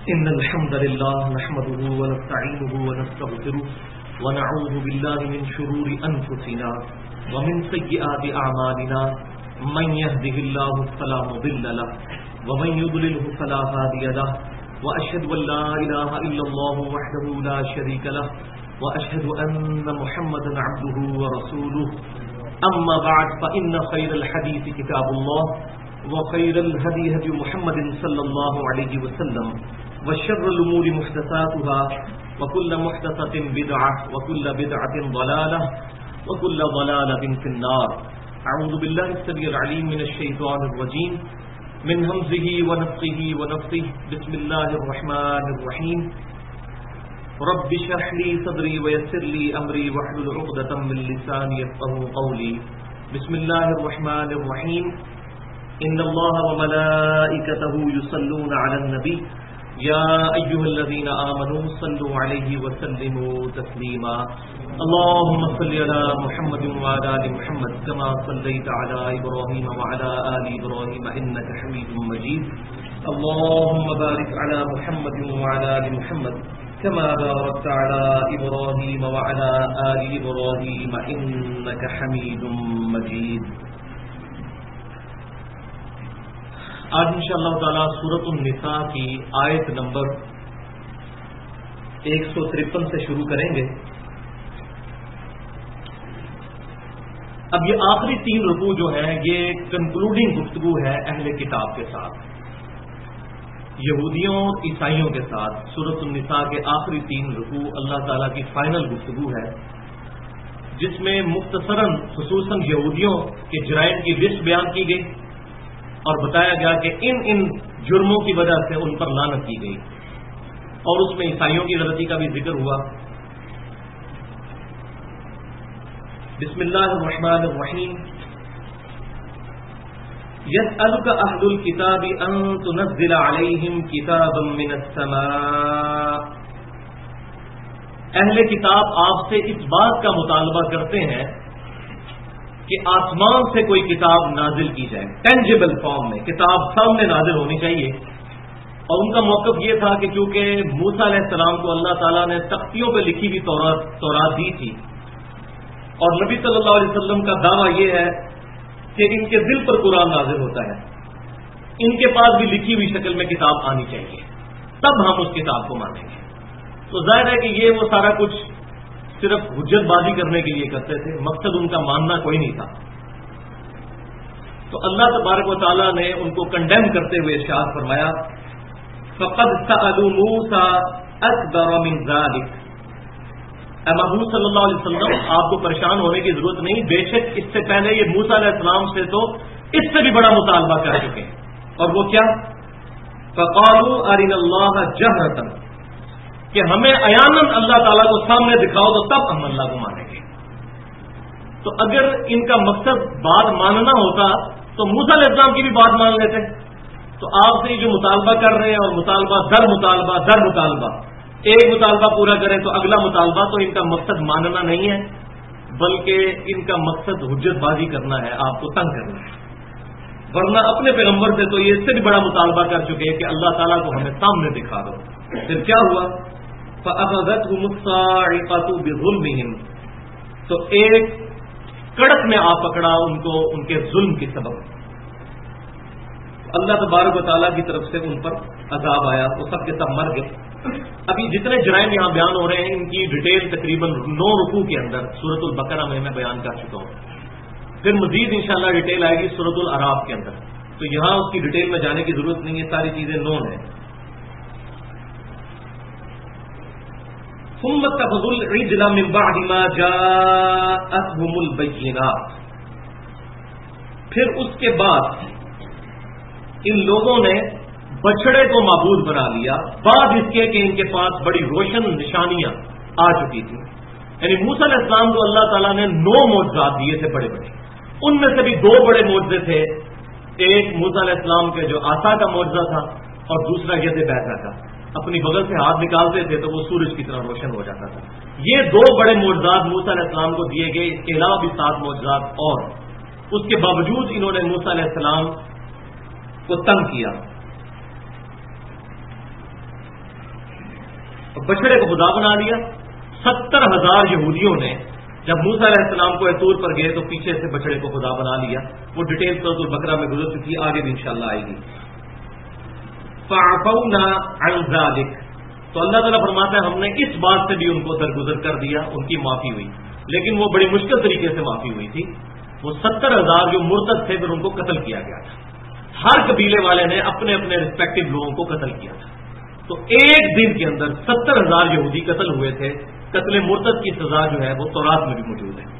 إن الحمد لله نحمده ونستعينه ونستغفره ونعوذ بالله من شرور أنفسنا ومن سيئات أعمالنا من يهده الله فلا مضل له ومن يضلله فلا هادي له وأشهد أن لا إله إلا الله وحده لا شريك له وأشهد أن محمدا عبده ورسوله أما بعد فإن خير الحديث كتاب الله وخير الهدي هدي محمد صلى الله عليه وسلم وشر الأمور محدثاتها وكل محدثة بدعة وكل بدعة ضلالة وكل ضلالة في النار. أعوذ بالله السميع العليم من الشيطان الرجيم من همزه ونفخه ونفثه. بسم الله الرحمن الرحيم. رب اشرح لي صدري ويسر لي أمري واحلل عقدة من لساني يفقهوا قولي. بسم الله الرحمن الرحيم. إن الله وملائكته يصلون على النبي يا أيها الذين آمنوا صلوا عليه وسلموا تسليما. اللهم صل على محمد وعلى آل محمد كما صليت على إبراهيم وعلى آل إبراهيم إنك حميد مجيد. اللهم بارك على محمد وعلى آل محمد كما باركت على إبراهيم وعلى آل إبراهيم إنك حميد مجيد. آج انشاءاللہ تعالی سورۃ النساء کی آیت نمبر 153 سے شروع کریں گے. اب یہ آخری 3 رکوع جو ہیں یہ کنکلوڈنگ گفتگو ہے اہل کتاب کے ساتھ، یہودیوں عیسائیوں کے ساتھ. سورۃ النساء کے آخری 3 رکوع اللہ تعالیٰ کی فائنل گفتگو ہے، جس میں مختصراً خصوصاً یہودیوں کے جرائم کی لسٹ بیان کی گئی اور بتایا گیا کہ ان جرموں کی وجہ سے ان پر لعنت کی گئی، اور اس میں عیسائیوں کی غلطی کا بھی ذکر ہوا. بسم اللہ الرحمن الرحیم. يسألك أهل الكتاب أن تنزل عليهم كتابا من السماء. اہل کتاب آپ سے اس بات کا مطالبہ کرتے ہیں کہ آسمان سے کوئی کتاب نازل کی جائے، ٹینجیبل فارم میں کتاب سامنے نازل ہونی چاہیے. اور ان کا موقف یہ تھا کہ چونکہ موسیٰ علیہ السلام کو اللہ تعالیٰ نے تختیوں پہ لکھی ہوئی تورات دی تھی، اور نبی صلی اللہ علیہ وسلم کا دعویٰ یہ ہے کہ ان کے دل پر قرآن نازل ہوتا ہے، ان کے پاس بھی لکھی ہوئی شکل میں کتاب آنی چاہیے، تب ہم اس کتاب کو مانیں گے. تو ظاہر ہے کہ یہ وہ سارا کچھ صرف حجت بازی کرنے کے لیے کرتے تھے، مقصد ان کا ماننا کوئی نہیں تھا. تو اللہ تبارک و تعالیٰ نے ان کو کنڈیم کرتے ہوئے ارشاد فرمایا فَقَدْ سَأَلُوا مُوسَىٰ أَكْبَرَ مِنْ ذَلِكَ. اے محمود صلی اللہ علیہ وسلم، آپ کو پریشان ہونے کی ضرورت نہیں، بے شک اس سے پہلے یہ موسیٰ علیہ السلام سے تو اس سے بھی بڑا مطالبہ کر چکے ہیں. اور وہ کیا؟ فَقَالُوا أَرِنَا اللَّهَ جَهْرَةً، کہ ہمیں عیاناً اللہ تعالیٰ کو سامنے دکھاؤ تو تب ہم اللہ کو مانیں گے. تو اگر ان کا مقصد بات ماننا ہوتا تو موسیٰ علیہ السلام کی بھی بات مان لیتے. تو آپ سے جو مطالبہ کر رہے ہیں، اور مطالبہ در مطالبہ ایک مطالبہ پورا کریں تو اگلا مطالبہ، تو ان کا مقصد ماننا نہیں ہے، بلکہ ان کا مقصد حجت بازی کرنا ہے، آپ کو تنگ کرنا ہے. ورنہ اپنے پیغمبر سے تو یہ اس سے بھی بڑا مطالبہ کر چکے کہ اللہ تعالیٰ کو ہمیں سامنے دکھا دو. پھر کیا ہوا؟ فَأَخَذَتْهُمُ الصَّاعِقَةُ بِظُلْمِهِمْ. تو ایک کڑک میں آ پکڑا ان کو ان کے ظلم کی سبب. اللہ تبارک و تعالیٰ کی طرف سے ان پر عذاب آیا، وہ سب کے سب مر گئے. ابھی جتنے جرائم یہاں بیان ہو رہے ہیں ان کی ڈیٹیل تقریباً 9 رکوع کے اندر سورۃ البقرہ میں بیان کر چکا ہوں. پھر مزید انشاءاللہ ڈیٹیل آئے گی سورۃ الاعراف کے اندر، تو یہاں اس کی ڈیٹیل میں جانے کی ضرورت نہیں ہے، ساری چیزیں نون ہیں. ثم اتخذوا العجل من بعد ما جاءتهم البينات. پھر اس کے بعد ان لوگوں نے بچڑے کو معبود بنا لیا، بعد اس کے کہ ان کے پاس بڑی روشن نشانیاں آ چکی تھیں. یعنی موسیٰ علیہ السلام کو اللہ تعالیٰ نے 9 معجزات دیے تھے بڑے بڑے، ان میں سے بھی 2 بڑے معجزے تھے. ایک موسیٰ علیہ السلام کے جو عصا کا معجزہ تھا، اور دوسرا ید بیضا کا، اپنی بغل سے ہاتھ نکالتے تھے تو وہ سورج کی طرح روشن ہو جاتا تھا. یہ 2 بڑے معجزات موسیٰ علیہ السلام کو دیے گئے. اس کے علاوہ بھی 7 معجزات، اور اس کے باوجود انہوں نے موسیٰ علیہ السلام کو تنگ کیا. بچڑے کو خدا بنا دیا. 70,000 یہودیوں نے جب موسیٰ علیہ السلام کو طور پر گئے تو پیچھے سے بچڑے کو خدا بنا لیا. وہ ڈیٹیل سورۃ البقرہ میں گزر چکی، آگے بھی انشاءاللہ آئے گی. فَعَفَوْنَا عَنْ ذَلِكَ، تو اللہ تعالیٰ فرماتا ہے ہم نے اس بات سے بھی ان کو درگزر کر دیا، ان کی معافی ہوئی، لیکن وہ بڑی مشکل طریقے سے معافی ہوئی تھی. وہ 70,000 جو مرتد تھے پھر ان کو قتل کیا گیا تھا. ہر قبیلے والے نے اپنے اپنے رسپیکٹو لوگوں کو قتل کیا تھا. تو ایک دن کے اندر 70,000 یہودی قتل ہوئے تھے. قتل مرتد کی سزا جو ہے وہ تورات میں بھی موجود ہے.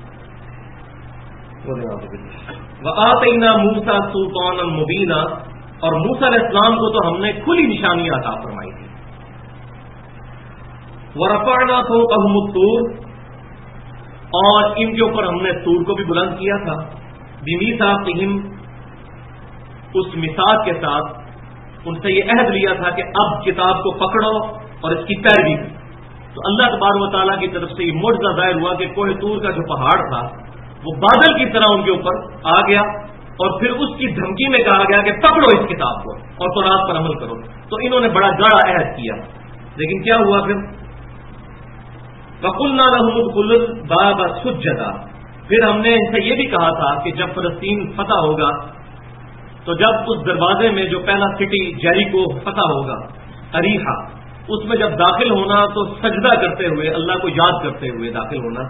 وَآتَيْنَا مُوسَىٰ سُلْطَانًا مُبِينًا، اور موسیٰ علیہ السلام کو تو ہم نے کھلی نشانیاں عطا فرمائی تھی. وَرَفَعْنَا فَوْقَهُمُ الطُّورَ، اور ان کے اوپر ہم نے طور کو بھی بلند کیا تھا. بِمِيثَاقِهِمْ، اس میثاق کے ساتھ ان سے یہ عہد لیا تھا کہ اب کتاب کو پکڑو اور اس کی پیروی کرو. تو اللہ تبارک و تعالیٰ کی طرف سے یہ معجزہ ظاہر ہوا کہ کوہ طور کا جو پہاڑ تھا وہ بادل کی طرح ان کے اوپر آ گیا، اور پھر اس کی دھمکی میں کہا گیا کہ پکڑو اس کتاب کو اور تورات پر عمل کرو. تو انہوں نے بڑا گاڑا عہد کیا، لیکن کیا ہوا پھر؟ وَقُلْنَا لَهُمُ ادْخُلُوا الْبَابَ سُجَّدًا، پھر ہم نے ان سے یہ بھی کہا تھا کہ جب فلسطین فتح ہوگا تو جب اس دروازے میں جو پہلا سٹی جیریکو فتح ہوگا، اریحا، اس میں جب داخل ہونا تو سجدہ کرتے ہوئے، اللہ کو یاد کرتے ہوئے داخل ہونا.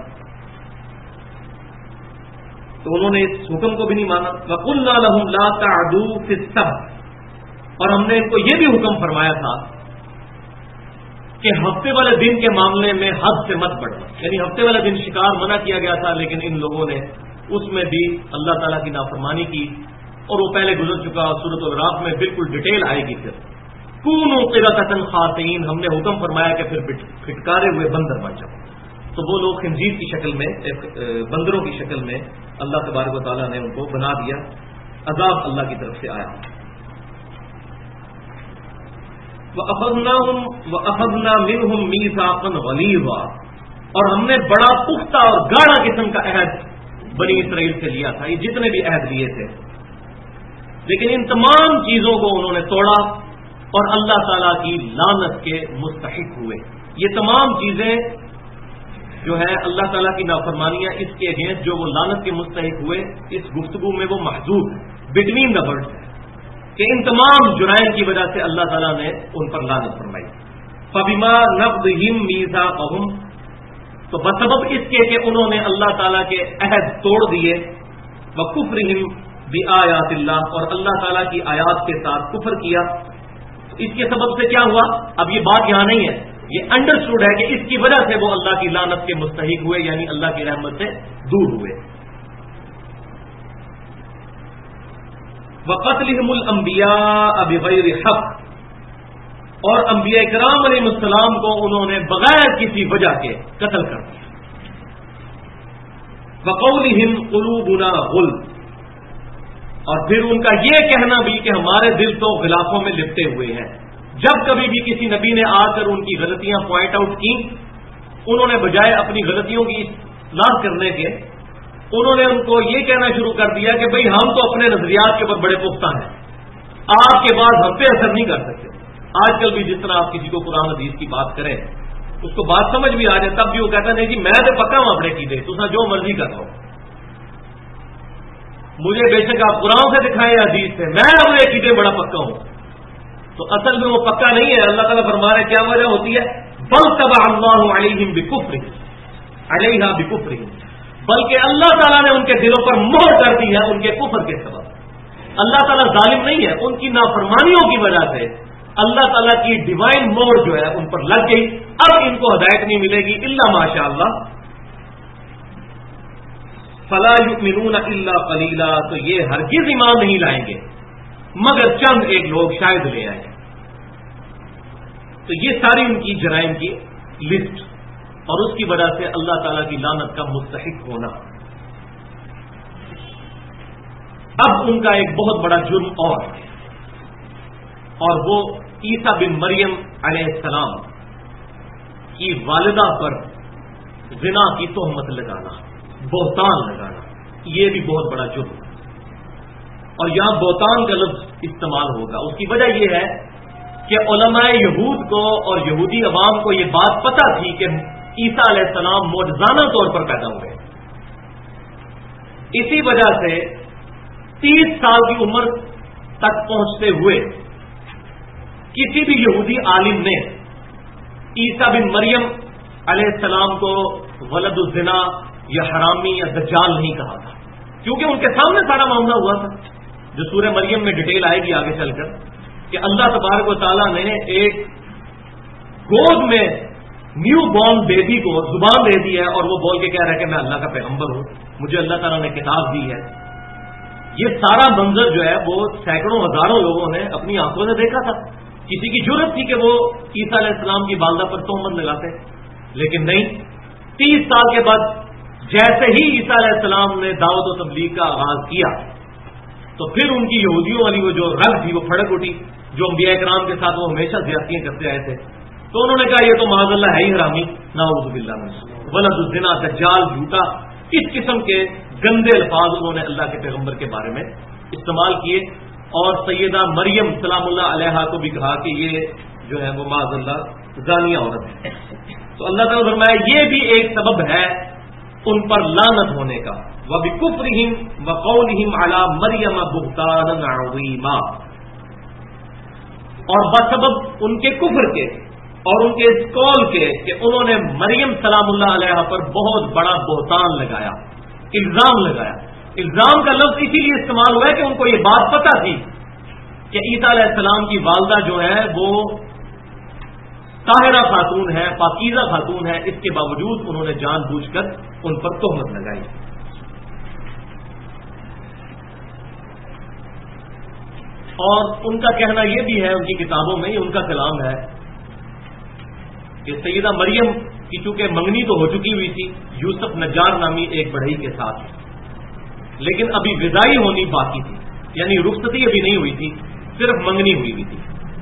تو انہوں نے اس حکم کو بھی نہیں مانا. وَقُلْنَا لَهُمْ لَا تَعْدُوا فِي السَّبْتِ، اور ہم نے ان کو یہ بھی حکم فرمایا تھا کہ ہفتے والے دن کے معاملے میں حد سے مت بڑھنا. یعنی ہفتے والے دن شکار منع کیا گیا تھا، لیکن ان لوگوں نے اس میں بھی اللہ تعالیٰ کی نافرمانی کی، اور وہ پہلے گزر چکا. سورۃ الراف میں بالکل ڈیٹیل آئے گی. پھر کونوا قردۃ خاسئین، ہم نے حکم فرمایا کہ پھر پھٹکارے ہوئے بندر بن جاؤ. تو وہ لوگ خنزیر کی شکل میں، بندروں کی شکل میں اللہ تبارک و تعالیٰ نے ان کو بنا دیا. عذاب اللہ کی طرف سے آیا. وَأَخَذْنَا مِنْهُمْ مِيثَاقًا غَلِيظًا، اور ہم نے بڑا پختہ اور گاڑا قسم کا عہد بنی اسرائیل سے لیا تھا. یہ جتنے بھی عہد لیے تھے، لیکن ان تمام چیزوں کو انہوں نے توڑا اور اللہ تعالیٰ کی لعنت کے مستحق ہوئے. یہ تمام چیزیں جو ہے اللہ تعالیٰ کی نافرمانیاں، اس کے اگینسٹ جو وہ لعنت کے مستحق ہوئے، اس گفتگو میں وہ محذوف ہے، بٹوین دا ورڈ ہے کہ ان تمام جرائم کی وجہ سے اللہ تعالیٰ نے ان پر لعنت فرمائی. فَبِمَا نَقْضِهِمْ مِيثَاقَهُمْ، تو بسبب اس کے کہ انہوں نے اللہ تعالیٰ کے عہد توڑ دیے. وَكُفْرِهِمْ بِآيَاتِ اللَّهِ، اور اللہ تعالیٰ کی آیات کے ساتھ کفر کیا. اس کے سبب سے کیا ہوا؟ اب یہ بات یہاں نہیں ہے، یہ انڈرسٹوڈ ہے کہ اس کی وجہ سے وہ اللہ کی لعنت کے مستحق ہوئے، یعنی اللہ کی رحمت سے دور ہوئے. وَقَتْلِهِمُ الْأَنْبِيَاءَ بِغَيْرِ حَقٍّ، اور انبیاء کرام علیہ السلام کو انہوں نے بغیر کسی وجہ کے قتل کر دیا. وَقَوْلِهِمْ قُلُوبُنَا غُلْفٌ، اور پھر ان کا یہ کہنا بھی کہ ہمارے دل تو غلافوں میں لپٹے ہوئے ہیں. جب کبھی بھی کسی نبی نے آ کر ان کی غلطیاں پوائنٹ آؤٹ کی، انہوں نے بجائے اپنی غلطیوں کی اصلاح کرنے کے، انہوں نے ان کو یہ کہنا شروع کر دیا کہ بھئی ہم تو اپنے نظریات کے اوپر بڑے پختہ ہیں، آپ کے بعد ہم پہ اثر نہیں کر سکتے. آج کل بھی جس طرح آپ کسی کو قرآن حدیث کی بات کریں، اس کو بات سمجھ بھی آ جائے، تب بھی وہ کہتا نہیں جی میں تو پکا ہوں اپنے کی دے، تو جو مرضی کر رہا ہوں، مجھے بے شک آپ قرآن سے دکھائیں یا حدیث سے، میں اپنے عقیدے بڑا پکا ہوں. تو اصل میں وہ پکا نہیں ہے. اللہ تعالیٰ فرما رہے کیا وجہ ہوتی ہے؟ بل طبع اللہ علیہم بکفرہم، علیہا بکفرہم، بلکہ اللہ تعالیٰ نے ان کے دلوں پر مہر کر دی ہے ان کے کفر کے سبب. اللہ تعالیٰ ظالم نہیں ہے، ان کی نافرمانیوں کی وجہ سے اللہ تعالیٰ کی ڈیوائن مہر جو ہے ان پر لگ گئی. اب ان کو ہدایت نہیں ملے گی الا ماشاء اللہ. فلا یؤمنون الا قلیلا، تو یہ ہرگز ایمان نہیں لائیں گے مگر چند ایک لوگ شاید لے آئیں. تو یہ ساری ان کی جرائم کی لسٹ، اور اس کی وجہ سے اللہ تعالیٰ کی لعنت کا مستحق ہونا. اب ان کا ایک بہت بڑا جرم اور وہ عیسیٰ بن مریم علیہ السلام کی والدہ پر زنا کی تہمت لگانا، بہتان لگانا، یہ بھی بہت بڑا جرم. اور یہاں بہتان کا لفظ استعمال ہوگا، اس کی وجہ یہ ہے کہ علماء یہود کو اور یہودی عوام کو یہ بات پتہ تھی کہ عیسیٰ علیہ السلام معجزانہ طور پر پیدا ہوئے. اسی وجہ سے 30 سال کی عمر تک پہنچتے ہوئے کسی بھی یہودی عالم نے عیسیٰ بن مریم علیہ السلام کو ولد الزنا یا حرامی یا دجال نہیں کہا تھا، کیونکہ ان کے سامنے سارا معاملہ ہوا تھا، جو سورہ مریم میں ڈیٹیل آئے گی آگے چل کر، کہ اللہ تبارک و تعالیٰ نے ایک گود میں نیو بورن بیبی کو زبان دے دی ہے اور وہ بول کے کہہ رہا ہے کہ میں اللہ کا پیغمبر ہوں، مجھے اللہ تعالیٰ نے کتاب دی ہے. یہ سارا منظر جو ہے وہ سینکڑوں ہزاروں لوگوں نے اپنی آنکھوں سے دیکھا تھا. کسی کی جرت تھی کہ وہ عیسیٰ علیہ السلام کی والدہ پر تہمت لگاتے، لیکن نہیں. 30 سال کے بعد جیسے ہی عیسیٰ علیہ السلام نے دعوت و تبلیغ کا آغاز کیا تو پھر ان کی یہودیوں والی وہ جو رگ تھی وہ پھڑک اٹھی، جو انبیاء کرام کے ساتھ وہ ہمیشہ زیادتیاں کرتے آئے تھے. تو انہوں نے کہا یہ تو معاذ اللہ ہے ہی حرامی، نعوذ باللہ من ولد الزنا، دجال، جھوٹا، اس قسم کے گندے الفاظ انہوں نے اللہ کے پیغمبر کے بارے میں استعمال کیے. اور سیدہ مریم سلام اللہ علیہا کو بھی کہا کہ یہ جو ہے وہ معاذ اللہ زانیہ عورت ہے. تو اللہ تعالیٰ نے فرمایا یہ بھی ایک سبب ہے ان پر لعنت ہونے کا. وَبِكُفْرِهِمْ وَقَوْلِهِمْ عَلَى مَرْيَمَ بُهْتَانًا عَظِيمًا، اور بسبب ان کے کفر کے اور ان کے اس قول کے کہ انہوں نے مریم سلام اللہ علیہ پر بہت بڑا بہتان لگایا، الزام لگایا. الزام کا لفظ اسی لیے استعمال ہوا ہے کہ ان کو یہ بات پتہ تھی کہ عیسیٰ علیہ السلام کی والدہ جو ہے وہ طاہرہ خاتون ہے، پاکیزہ خاتون ہے، اس کے باوجود انہوں نے جان بوجھ کر ان پر تہمت لگائی. اور ان کا کہنا یہ بھی ہے، ان کی کتابوں میں ان کا کلام ہے کہ سیدہ مریم کی چونکہ منگنی تو ہو چکی ہوئی تھی یوسف نجار نامی ایک بڑھئی کے ساتھ، لیکن ابھی وداعی ہونی باقی تھی، یعنی رخصتی ابھی نہیں ہوئی تھی، صرف منگنی ہوئی تھی.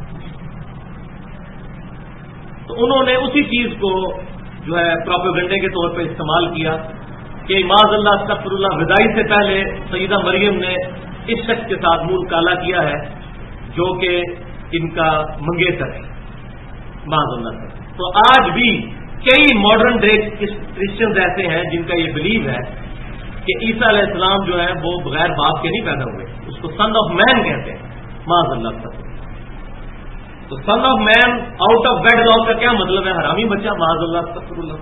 تو انہوں نے اسی چیز کو جو ہے پروپیگنڈے کے طور پہ استعمال کیا کہ معاذ اللہ استغفر اللہ، وداعی سے پہلے سیدہ مریم نے اس شخص کے ساتھ منہ کالا کیا ہے جو کہ ان کا منگیتر ہے معاذ اللہ سے. تو آج بھی کئی ماڈرن ڈے کرسچنز ایسے ہیں جن کا یہ بلیو ہے کہ عیسیٰ علیہ السلام جو ہے وہ بغیر باپ کے نہیں پیدا ہوئے، اس کو سن آف مین کہتے ہیں معاذ اللہ سے. تو son of man out of wedlock کا کیا مطلب ہے؟ حرامی بچہ، معاذ اللہ استغفر اللہ.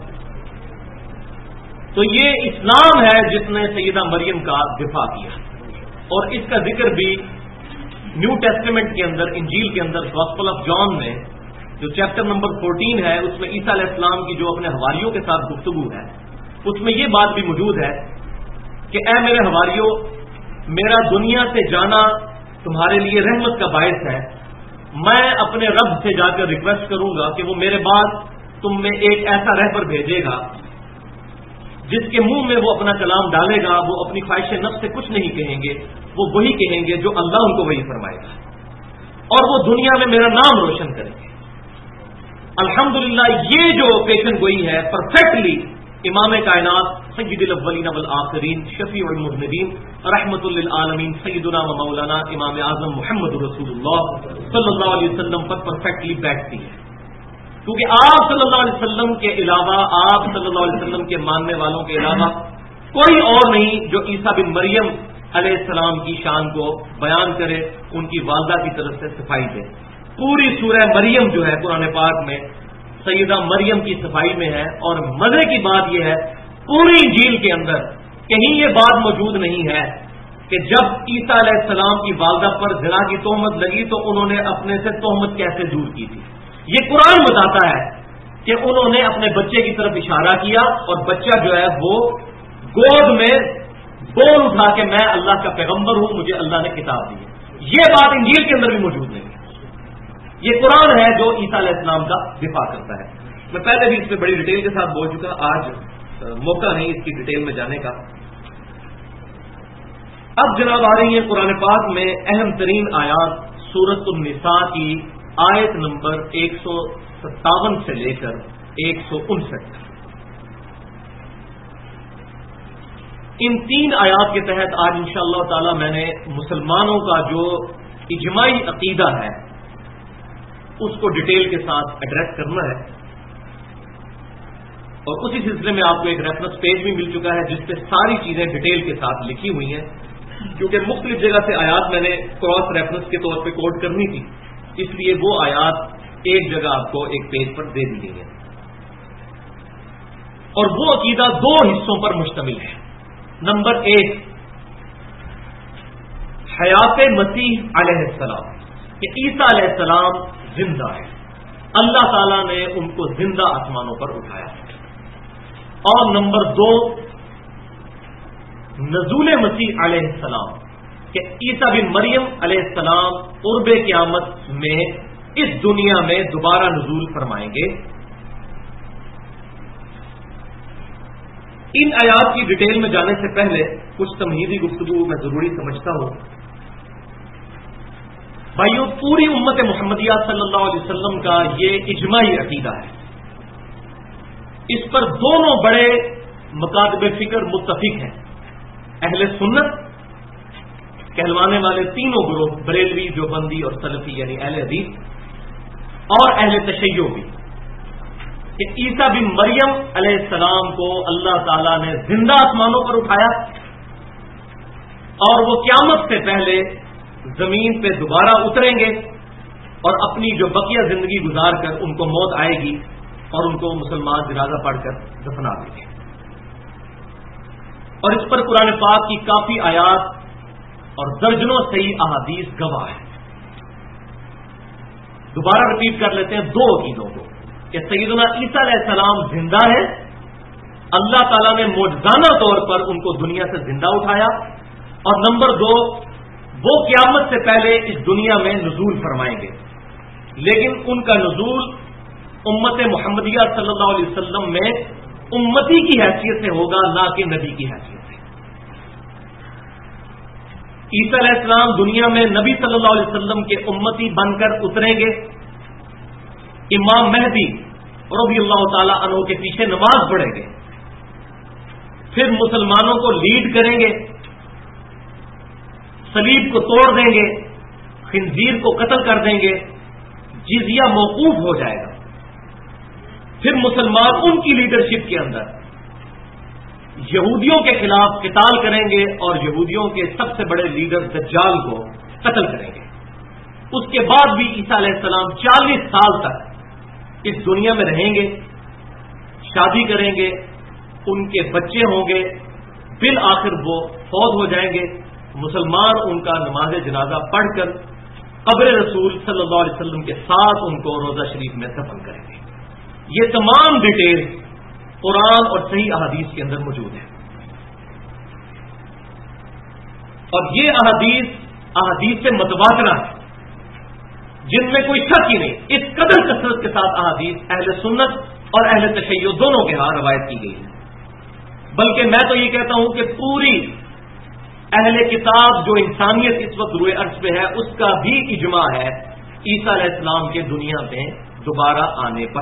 تو یہ اسلام ہے جس نے سیدہ مریم کا دفاع کیا، اور اس کا ذکر بھی نیو ٹیسٹمنٹ کے اندر، انجیل کے اندر، گاسپل آف جان میں جو چیپٹر نمبر 14 ہے اس میں عیسیٰ علیہ السلام کی جو اپنے حواریوں کے ساتھ گفتگو ہے اس میں یہ بات بھی موجود ہے کہ اے میرے حواریوں، میرا دنیا سے جانا تمہارے لیے رحمت کا باعث ہے. میں اپنے رب سے جا کر ریکویسٹ کروں گا کہ وہ میرے بعد تم میں ایک ایسا رہبر بھیجے گا جس کے منہ میں وہ اپنا کلام ڈالے گا، وہ اپنی خواہش نفس سے کچھ نہیں کہیں گے، وہ وہی کہیں گے جو اللہ ان کو وہی فرمائے گا، اور وہ دنیا میں میرا نام روشن کریں گے. الحمدللہ یہ جو پیشن گوئی ہے پرفیکٹلی امام کائنات سید الاولین والآخرین شفیع المذنبین رحمت للعالمین سیدنا و مولانا امام اعظم محمد رسول اللہ صلی اللہ علیہ وسلم پر پرفیکٹلی بیٹھتی ہے. کیونکہ آپ صلی اللہ علیہ وسلم کے علاوہ، آپ صلی اللہ علیہ وسلم کے ماننے والوں کے علاوہ کوئی اور نہیں جو عیسیٰ بن مریم علیہ السلام کی شان کو بیان کرے، ان کی والدہ کی طرف سے صفائی دے. پوری سورہ مریم جو ہے قرآن پاک میں سیدہ مریم کی صفائی میں ہے. اور مزے کی بات یہ ہے پوری انجیل کے اندر کہیں یہ بات موجود نہیں ہے کہ جب عیسیٰ علیہ السلام کی والدہ پر زنا کی تہمت لگی تو انہوں نے اپنے سے تہمت کیسے دور کی تھی. یہ قرآن بتاتا ہے کہ انہوں نے اپنے بچے کی طرف اشارہ کیا اور بچہ جو ہے وہ گود میں بول اٹھا کہ میں اللہ کا پیغمبر ہوں، مجھے اللہ نے کتاب دی ہے. یہ بات انجیل کے اندر بھی موجود نہیں ہے. یہ قرآن ہے جو عیسیٰ علیہ السلام کا دفاع کرتا ہے. میں پہلے بھی اس پہ بڑی ڈیٹیل کے ساتھ بول چکا، آج موقع نہیں اس کی ڈیٹیل میں جانے کا. اب جناب آ رہی ہیں قرآن پاک میں اہم ترین آیات سورۃ النساء کی آیت نمبر 157 سے لے کر 159. ان 3 آیات کے تحت آج انشاءاللہ تعالی میں نے مسلمانوں کا جو اجماعی عقیدہ ہے اس کو ڈیٹیل کے ساتھ ایڈریس کرنا ہے. اور اسی سلسلے میں آپ کو ایک ریفرنس پیج بھی مل چکا ہے جس پہ ساری چیزیں ڈیٹیل کے ساتھ لکھی ہوئی ہیں. کیونکہ مختلف جگہ سے آیات میں نے کراس ریفرنس کے طور پہ کوٹ کرنی تھی، اس لیے وہ آیات ایک جگہ آپ کو ایک پیج پر دے دی گئی ہے. اور وہ عقیدہ دو حصوں پر مشتمل ہے. نمبر 1 حیات مسیح علیہ السلام، کہ عیسیٰ علیہ السلام زندہ ہے، اللہ تعالیٰ نے ان کو زندہ آسمانوں پر اٹھایا. اور نمبر 2 نزول مسیح علیہ السلام، کہ عیسیٰ بن مریم علیہ السلام قرب قیامت میں اس دنیا میں دوبارہ نزول فرمائیں گے. ان آیات کی ڈیٹیل میں جانے سے پہلے کچھ تمہیدی گفتگو میں ضروری سمجھتا ہوں. بھائیو، پوری امت محمدیہ صلی اللہ علیہ وسلم کا یہ اجماعی عقیدہ ہے. اس پر دونوں بڑے مکاتب فکر متفق ہیں. اہل سنت کہلوانے والے تینوں گروہ، بریلوی، دیوبندی اور سلفی یعنی اہل حدیث، اور اہل تشیع بھی، کہ عیسیٰ بن مریم علیہ السلام کو اللہ تعالیٰ نے زندہ آسمانوں پر اٹھایا اور وہ قیامت سے پہلے زمین پہ دوبارہ اتریں گے اور اپنی جو بقیہ زندگی گزار کر ان کو موت آئے گی اور ان کو مسلمان جنازہ پڑھ کر دفنا دیں گے. اور اس پر قرآن پاک کی کافی آیات اور درجنوں صحیح احادیث گواہ ہے. دوبارہ رپیٹ کر لیتے ہیں دو عقیدوں کو، کہ سیدنا عیسیٰ علیہ السلام زندہ ہے، اللہ تعالیٰ نے معجزانہ طور پر ان کو دنیا سے زندہ اٹھایا، اور نمبر 2 وہ قیامت سے پہلے اس دنیا میں نزول فرمائیں گے، لیکن ان کا نزول امت محمدیہ صلی اللہ علیہ وسلم میں امتی کی حیثیت سے ہوگا، نہ کہ نبی کی حیثیت سے. عیسیٰ علیہ السلام دنیا میں نبی صلی اللہ علیہ وسلم کے امتی بن کر اتریں گے، امام مہدی رضی اللہ تعالی عنہ کے پیچھے نماز پڑھیں گے، پھر مسلمانوں کو لیڈ کریں گے، صلیب کو توڑ دیں گے، خنزیر کو قتل کر دیں گے، جزیہ موقوف ہو جائے گا. پھر مسلمان ان کی لیڈرشپ کے اندر یہودیوں کے خلاف قتال کریں گے اور یہودیوں کے سب سے بڑے لیڈر دجال کو قتل کریں گے. اس کے بعد بھی عیسیٰ علیہ السلام 40 سال تک اس دنیا میں رہیں گے، شادی کریں گے، ان کے بچے ہوں گے، بالآخر وہ فوت ہو جائیں گے. مسلمان ان کا نماز جنازہ پڑھ کر قبر رسول صلی اللہ علیہ وسلم کے ساتھ ان کو روضہ شریف میں دفن کریں گے. یہ تمام ڈیٹیل قرآن اور صحیح احادیث کے اندر موجود ہے، اور یہ احادیث سے متواترہ ہے جن میں کوئی شک ہی نہیں. اس قدر کثرت کے ساتھ احادیث اہل سنت اور اہل تشیع دونوں کے ہاں روایت کی گئی ہے. بلکہ میں تو یہ کہتا ہوں کہ پوری اہل کتاب جو انسانیت اس وقت روئے عرض پہ ہے اس کا بھی اجماع ہے عیسیٰ علیہ السلام کے دنیا میں دوبارہ آنے پر.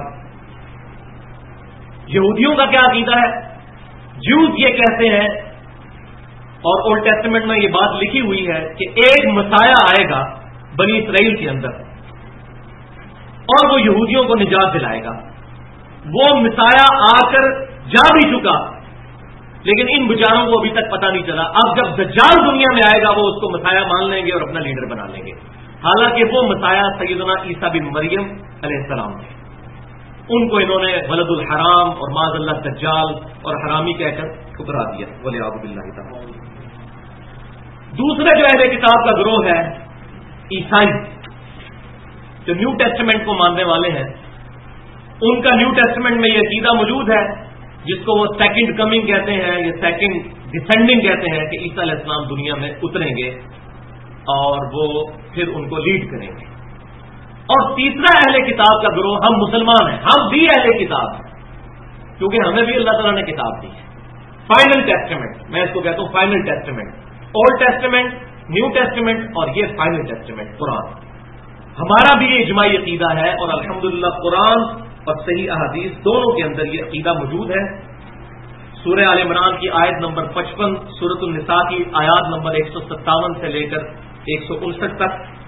یہودیوں کا کیا عقیدہ ہے؟ جیوز یہ کہتے ہیں، اور اولڈ ٹیسٹمنٹ میں یہ بات لکھی ہوئی ہے کہ ایک مسایہ آئے گا بنی اسرائیل کے اندر اور وہ یہودیوں کو نجات دلائے گا. وہ مسایہ آ کر جا بھی چکا، لیکن ان بیچاروں کو ابھی تک پتہ نہیں چلا. اب جب دجال دنیا میں آئے گا وہ اس کو مسایہ مان لیں گے اور اپنا لیڈر بنا لیں گے. حالانکہ وہ مسایہ سیدنا عیسیٰ بن مریم علیہ السلام تھے. ان کو انہوں نے ولد الحرام اور معاذ اللہ دجال اور حرامی کہہ کر ٹھکرا دیا. والعیاذ باللہ تعالی. دوسرے جو اہل کتاب کا گروہ ہے عیسائی، جو نیو ٹیسٹمنٹ کو ماننے والے ہیں، ان کا نیو ٹیسٹمنٹ میں یہ عقیدہ موجود ہے جس کو وہ سیکنڈ کمنگ کہتے ہیں یا سیکنڈ ڈسینڈنگ کہتے ہیں، کہ عیسیٰ علیہ السلام دنیا میں اتریں گے اور وہ پھر ان کو لیڈ کریں گے. اور تیسرا اہل کتاب کا گروہ ہم مسلمان ہیں، ہم بھی اہل کتاب ہیں کیونکہ ہمیں بھی اللہ تعالیٰ نے کتاب دی ہے. فائنل ٹیسٹمنٹ، میں اس کو کہتا ہوں final testament. Old Testament, New Testament اور یہ فائنل ٹیسٹمنٹ قرآن. ہمارا بھی یہ اجماعی عقیدہ ہے اور الحمدللہ قرآن اور صحیح احادیث دونوں کے اندر یہ عقیدہ موجود ہے. سورہ آل عمران کی آیت نمبر 55، سورۃ النساء کی آیات نمبر 157 سے لے کر 159 تک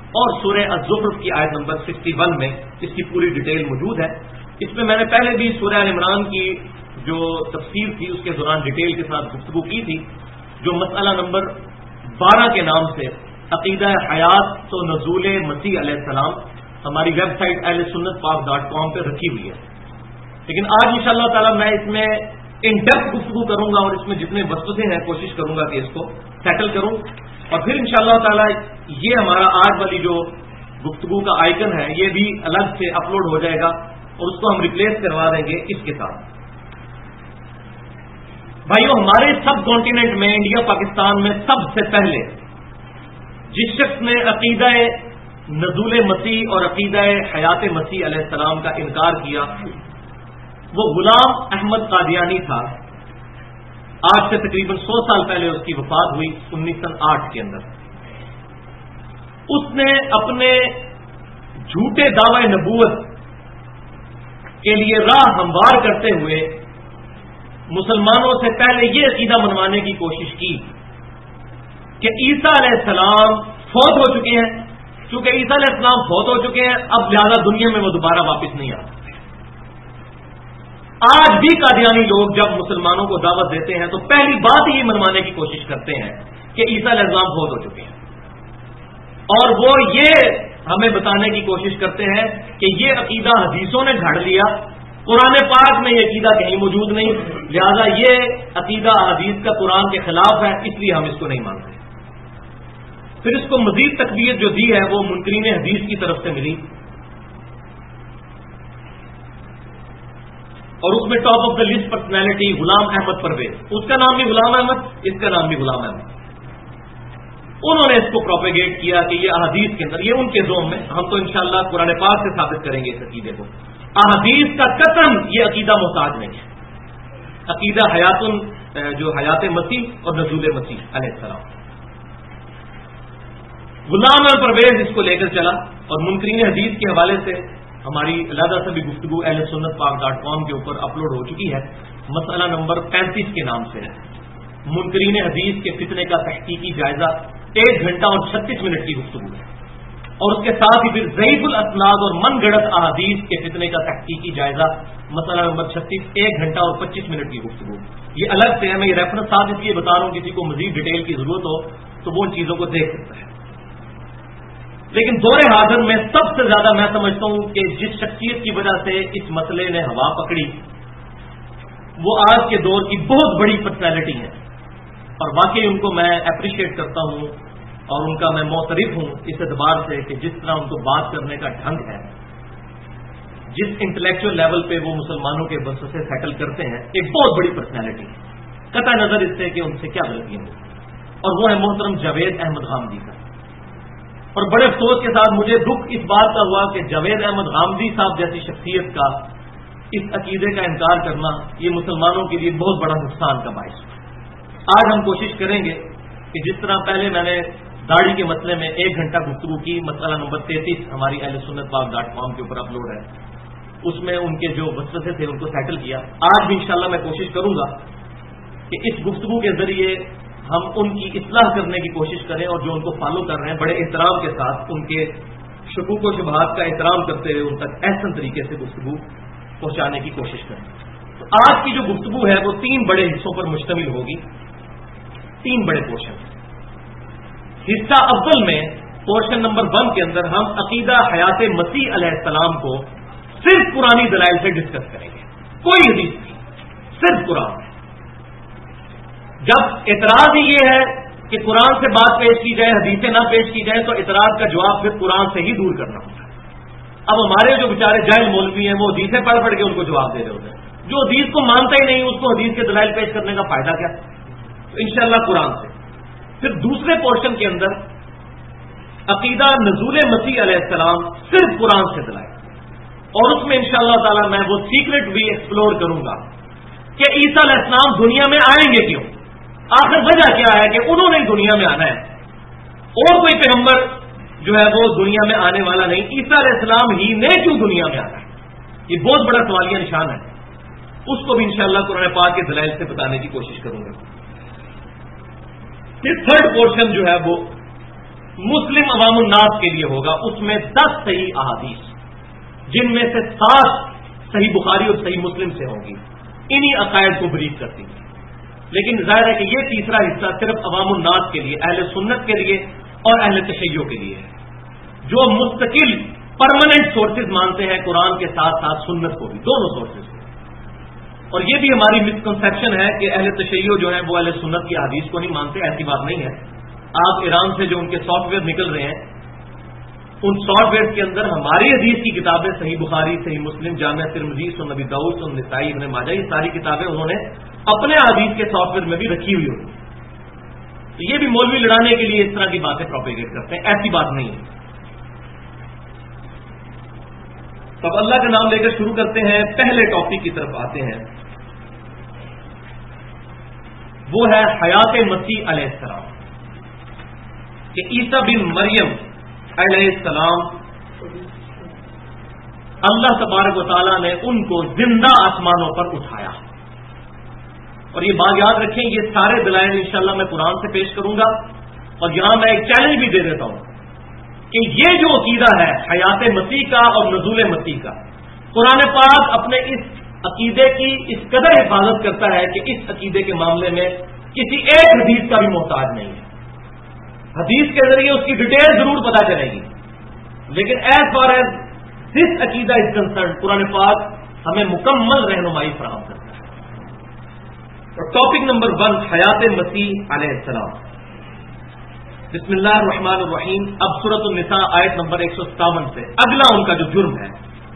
اور سورہ الزخرف کی آیت نمبر 61 میں اس کی پوری ڈیٹیل موجود ہے. اس میں میں نے پہلے بھی سورہ ال عمران کی جو تفسیر تھی اس کے دوران ڈیٹیل کے ساتھ گفتگو کی تھی، جو مسئلہ نمبر 12 کے نام سے عقیدہ حیات تو نزول مسیح علیہ السلام ہماری ویب سائٹ ahlsunnatpak.com پہ رکھی ہوئی ہے. لیکن آج انشاءاللہ تعالی میں اس میں ان ڈیپتھ گفتگو کروں گا اور اس میں جتنے وسوسے ہیں کوشش کروں گا کہ اس کو سیٹل کروں، اور پھر انشاءاللہ تعالی یہ ہمارا آج والی جو گفتگو کا آئیکن ہے یہ بھی الگ سے اپلوڈ ہو جائے گا اور اس کو ہم ریپلیس کروا دیں گے اس کے ساتھ. بھائیو، ہمارے سب کانٹیننٹ میں انڈیا پاکستان میں سب سے پہلے جس شخص نے عقیدہ نزول مسیح اور عقیدہ حیات مسیح علیہ السلام کا انکار کیا وہ غلام احمد قادیانی تھا. آج سے تقریباً 100 سال پہلے اس کی وفات ہوئی 1908 کے اندر. اس نے اپنے جھوٹے دعوی نبوت کے لیے راہ ہموار کرتے ہوئے مسلمانوں سے پہلے یہ عقیدہ منوانے کی کوشش کی کہ عیسیٰ علیہ السلام فوت ہو چکے ہیں. چونکہ عیسیٰ علیہ السلام فوت ہو چکے ہیں اب لہذا دنیا میں وہ دوبارہ واپس نہیں آ. آج بھی قادیانی لوگ جب مسلمانوں کو دعوت دیتے ہیں تو پہلی بات ہی منوانے کی کوشش کرتے ہیں کہ عیسیٰ علیہ السلام فوت ہو چکے ہیں، اور وہ یہ ہمیں بتانے کی کوشش کرتے ہیں کہ یہ عقیدہ حدیثوں نے جھاڑ لیا، قرآن پاک میں یہ عقیدہ کہیں موجود نہیں، لہذا یہ عقیدہ حدیث کا قرآن کے خلاف ہے، اس لیے ہم اس کو نہیں مانتے. پھر اس کو مزید تقویت جو دی ہے وہ منکرین حدیث کی طرف سے ملی، اور اس میں top of the list personality Ghulam Ahmad Pervez, اس کا نام بھی غلام احمد، اس کا نام بھی غلام احمد. انہوں نے اس کو پروپیگیٹ کیا کہ یہ احادیث کے اندر، یہ ان کے زوم میں، ہم تو انشاءاللہ قرآن پاک سے ثابت کریں گے اس عقیدے کو، احادیث کا قطعاً یہ عقیدہ محتاج نہیں ہے. عقیدہ جو حیات مسیح اور نزول مسیح علیہ السلام. غلام احمد پرویز اس کو لے کر چلا اور منکرین حدیث کے حوالے سے ہماری علیحدہ سے بھی گفتگو ahlsunnatpak.com کے اوپر اپلوڈ ہو چکی ہے. مسئلہ نمبر 35 کے نام سے ہے منکرین حدیث کے فتنے کا تحقیقی جائزہ. 1 گھنٹہ اور 36 منٹ کی گفتگو ہے، اور اس کے ساتھ ہی پھر ضعیف الاسناد اور من گڑت احادیث کے فتنے کا تحقیقی جائزہ مسئلہ نمبر 36 1 گھنٹہ اور 25 منٹ کی گفتگو. یہ الگ سے ہے، میں یہ ریفرنس ساتھ اس لیے بتا رہا ہوں کسی کو مزید ڈیٹیل کی ضرورت ہو تو وہ ان چیزوں کو دیکھ سکتا ہے. لیکن دور حاضر میں سب سے زیادہ میں سمجھتا ہوں کہ جس شخصیت کی وجہ سے اس مسئلے نے ہوا پکڑی وہ آج کے دور کی بہت بڑی پرسنالٹی ہے، اور واقعی ان کو میں اپریشیٹ کرتا ہوں اور ان کا میں معترف ہوں اس اعتبار سے کہ جس طرح ان کو بات کرنے کا ڈھنگ ہے، جس انٹلیکچوئل لیول پہ وہ مسلمانوں کے وسوسے سیٹل کرتے ہیں، ایک بہت بڑی پرسنالٹی ہے قطع نظر اس سے کہ ان سے کیا غلطیاں ہوئی. اور وہ ہے محترم جاوید احمد غامدی کا. اور بڑے افسوس کے ساتھ مجھے دکھ اس بات کا ہوا کہ جاوید احمد غامدی صاحب جیسی شخصیت کا اس عقیدے کا انکار کرنا یہ مسلمانوں کے لیے بہت بڑا نقصان کا باعث ہے. آج ہم کوشش کریں گے کہ جس طرح پہلے میں نے داڑھی کے مسئلے میں 1 گھنٹہ گفتگو کی، مسئلہ نمبر 33 ہماری ahlsunnatpak.com کے اوپر اپلوڈ ہے، اس میں ان کے جو وسوسے تھے ان کو سیٹل کیا. آج بھی انشاءاللہ میں کوشش کروں گا کہ اس گفتگو کے ذریعے ہم ان کی اصلاح کرنے کی کوشش کریں، اور جو ان کو فالو کر رہے ہیں بڑے احترام کے ساتھ ان کے شکوک و شبہات کا احترام کرتے ہوئے ان تک احسن طریقے سے گفتگو پہنچانے کی کوشش کریں. تو آج کی جو گفتگو ہے وہ 3 بڑے حصوں پر مشتمل ہوگی، 3 بڑے پورشن. حصہ اول میں پورشن نمبر 1 کے اندر ہم عقیدہ حیات مسیح علیہ السلام کو صرف قرآنی دلائل سے ڈسکس کریں گے، کوئی حدیث نہیں، صرف قرآن. جب اعتراض ہی یہ ہے کہ قرآن سے بات پیش کی جائے حدیثیں نہ پیش کی جائیں تو اعتراض کا جواب پھر قرآن سے ہی دور کرنا ہوتا ہے. اب ہمارے جو بیچارے جاہل مولوی ہیں وہ حدیثیں پڑھ پڑھ کے ان کو جواب دے رہے ہوتے ہیں، جو حدیث کو مانتا ہی نہیں اس کو حدیث کے دلائل پیش کرنے کا فائدہ کیا. تو انشاءاللہ قرآن سے. پھر دوسرے پورشن کے اندر عقیدہ نزول مسیح علیہ السلام صرف قرآن سے دلائل، اور اس میں انشاءاللہ تعالی میں وہ سیکرٹ بھی ایکسپلور کروں گا کہ عیسیٰ علیہ السلام دنیا میں آئیں گے کیوں، آخر وجہ کیا ہے کہ انہوں نے دنیا میں آنا ہے، اور کوئی پیغمبر جو ہے وہ دنیا میں آنے والا نہیں، عیسیٰ علیہ السلام ہی نے کیوں دنیا میں آنا ہے. یہ بہت بڑا سوالیہ نشان ہے، اس کو بھی انشاءاللہ قرآن پاک کے دلائل سے بتانے کی کوشش کروں گا. پھر تھرڈ پورشن جو ہے وہ مسلم عوام الناس کے لیے ہوگا، اس میں 10 صحیح احادیث، جن میں سے 7 صحیح بخاری اور صحیح مسلم سے ہوں گی، انہی عقائد کو بریف کرتی ہیں۔ لیکن ظاہر ہے کہ یہ تیسرا حصہ صرف عوام الناس کے لیے، اہل سنت کے لیے اور اہل تشیع کے لیے ہے، جو مستقل پرماننٹ سورسز مانتے ہیں قرآن کے ساتھ ساتھ سنت کو بھی، دونوں سورسز کو۔ اور یہ بھی ہماری مسکنسیپشن ہے کہ اہل تشیع جو ہیں وہ اہل سنت کی حدیث کو نہیں مانتے، ایسی بات نہیں ہے۔ آپ ایران سے جو ان کے سافٹ ویئر نکل رہے ہیں، ان سافٹ ویئر کے اندر ہماری حدیث کی کتابیں، صحیح بخاری، صحیح مسلم، جامع ترمذی، سنن نبی داؤد، سنن نسائی، ابن ماجہ، یہ ساری کتابیں انہوں نے اپنے حدیث کے سافٹ ویئر میں بھی رکھی ہوئی ہوتی ہے۔ تو یہ بھی مولوی لڑانے کے لیے اس طرح کی باتیں پروپیگیٹ کرتے ہیں، ایسی بات نہیں ہے۔ تب اللہ کا نام لے کر شروع کرتے ہیں، پہلے ٹاپک کی طرف آتے ہیں، وہ ہے حیات مسیح علیہ السلام، کہ عیسیٰ بن مریم علیہ السلام، اللہ تبارک و تعالیٰ نے ان کو زندہ آسمانوں پر اٹھایا۔ اور یہ بات یاد رکھیں، یہ سارے دلائل انشاءاللہ میں قرآن سے پیش کروں گا، اور یہاں میں ایک چیلنج بھی دے دیتا ہوں کہ یہ جو عقیدہ ہے حیات مسیح کا اور نزول مسیح کا، قرآن پاک اپنے اس عقیدے کی اس قدر حفاظت کرتا ہے کہ اس عقیدے کے معاملے میں کسی ایک حدیث کا بھی محتاج نہیں ہے۔ حدیث کے ذریعے اس کی ڈیٹیل ضرور پتا چلے گی، لیکن ایز فار ایز دس عقیدہ از کنسرن، قرآن پاک ہمیں مکمل رہنمائی فراہم کرتا ہے۔ اور ٹاپک نمبر 1، حیات مسیح علیہ السلام۔ بسم اللہ الرحمن الرحیم۔ اب سورۃ النساء آیت نمبر 157 سے اگلا ان کا جو جرم ہے،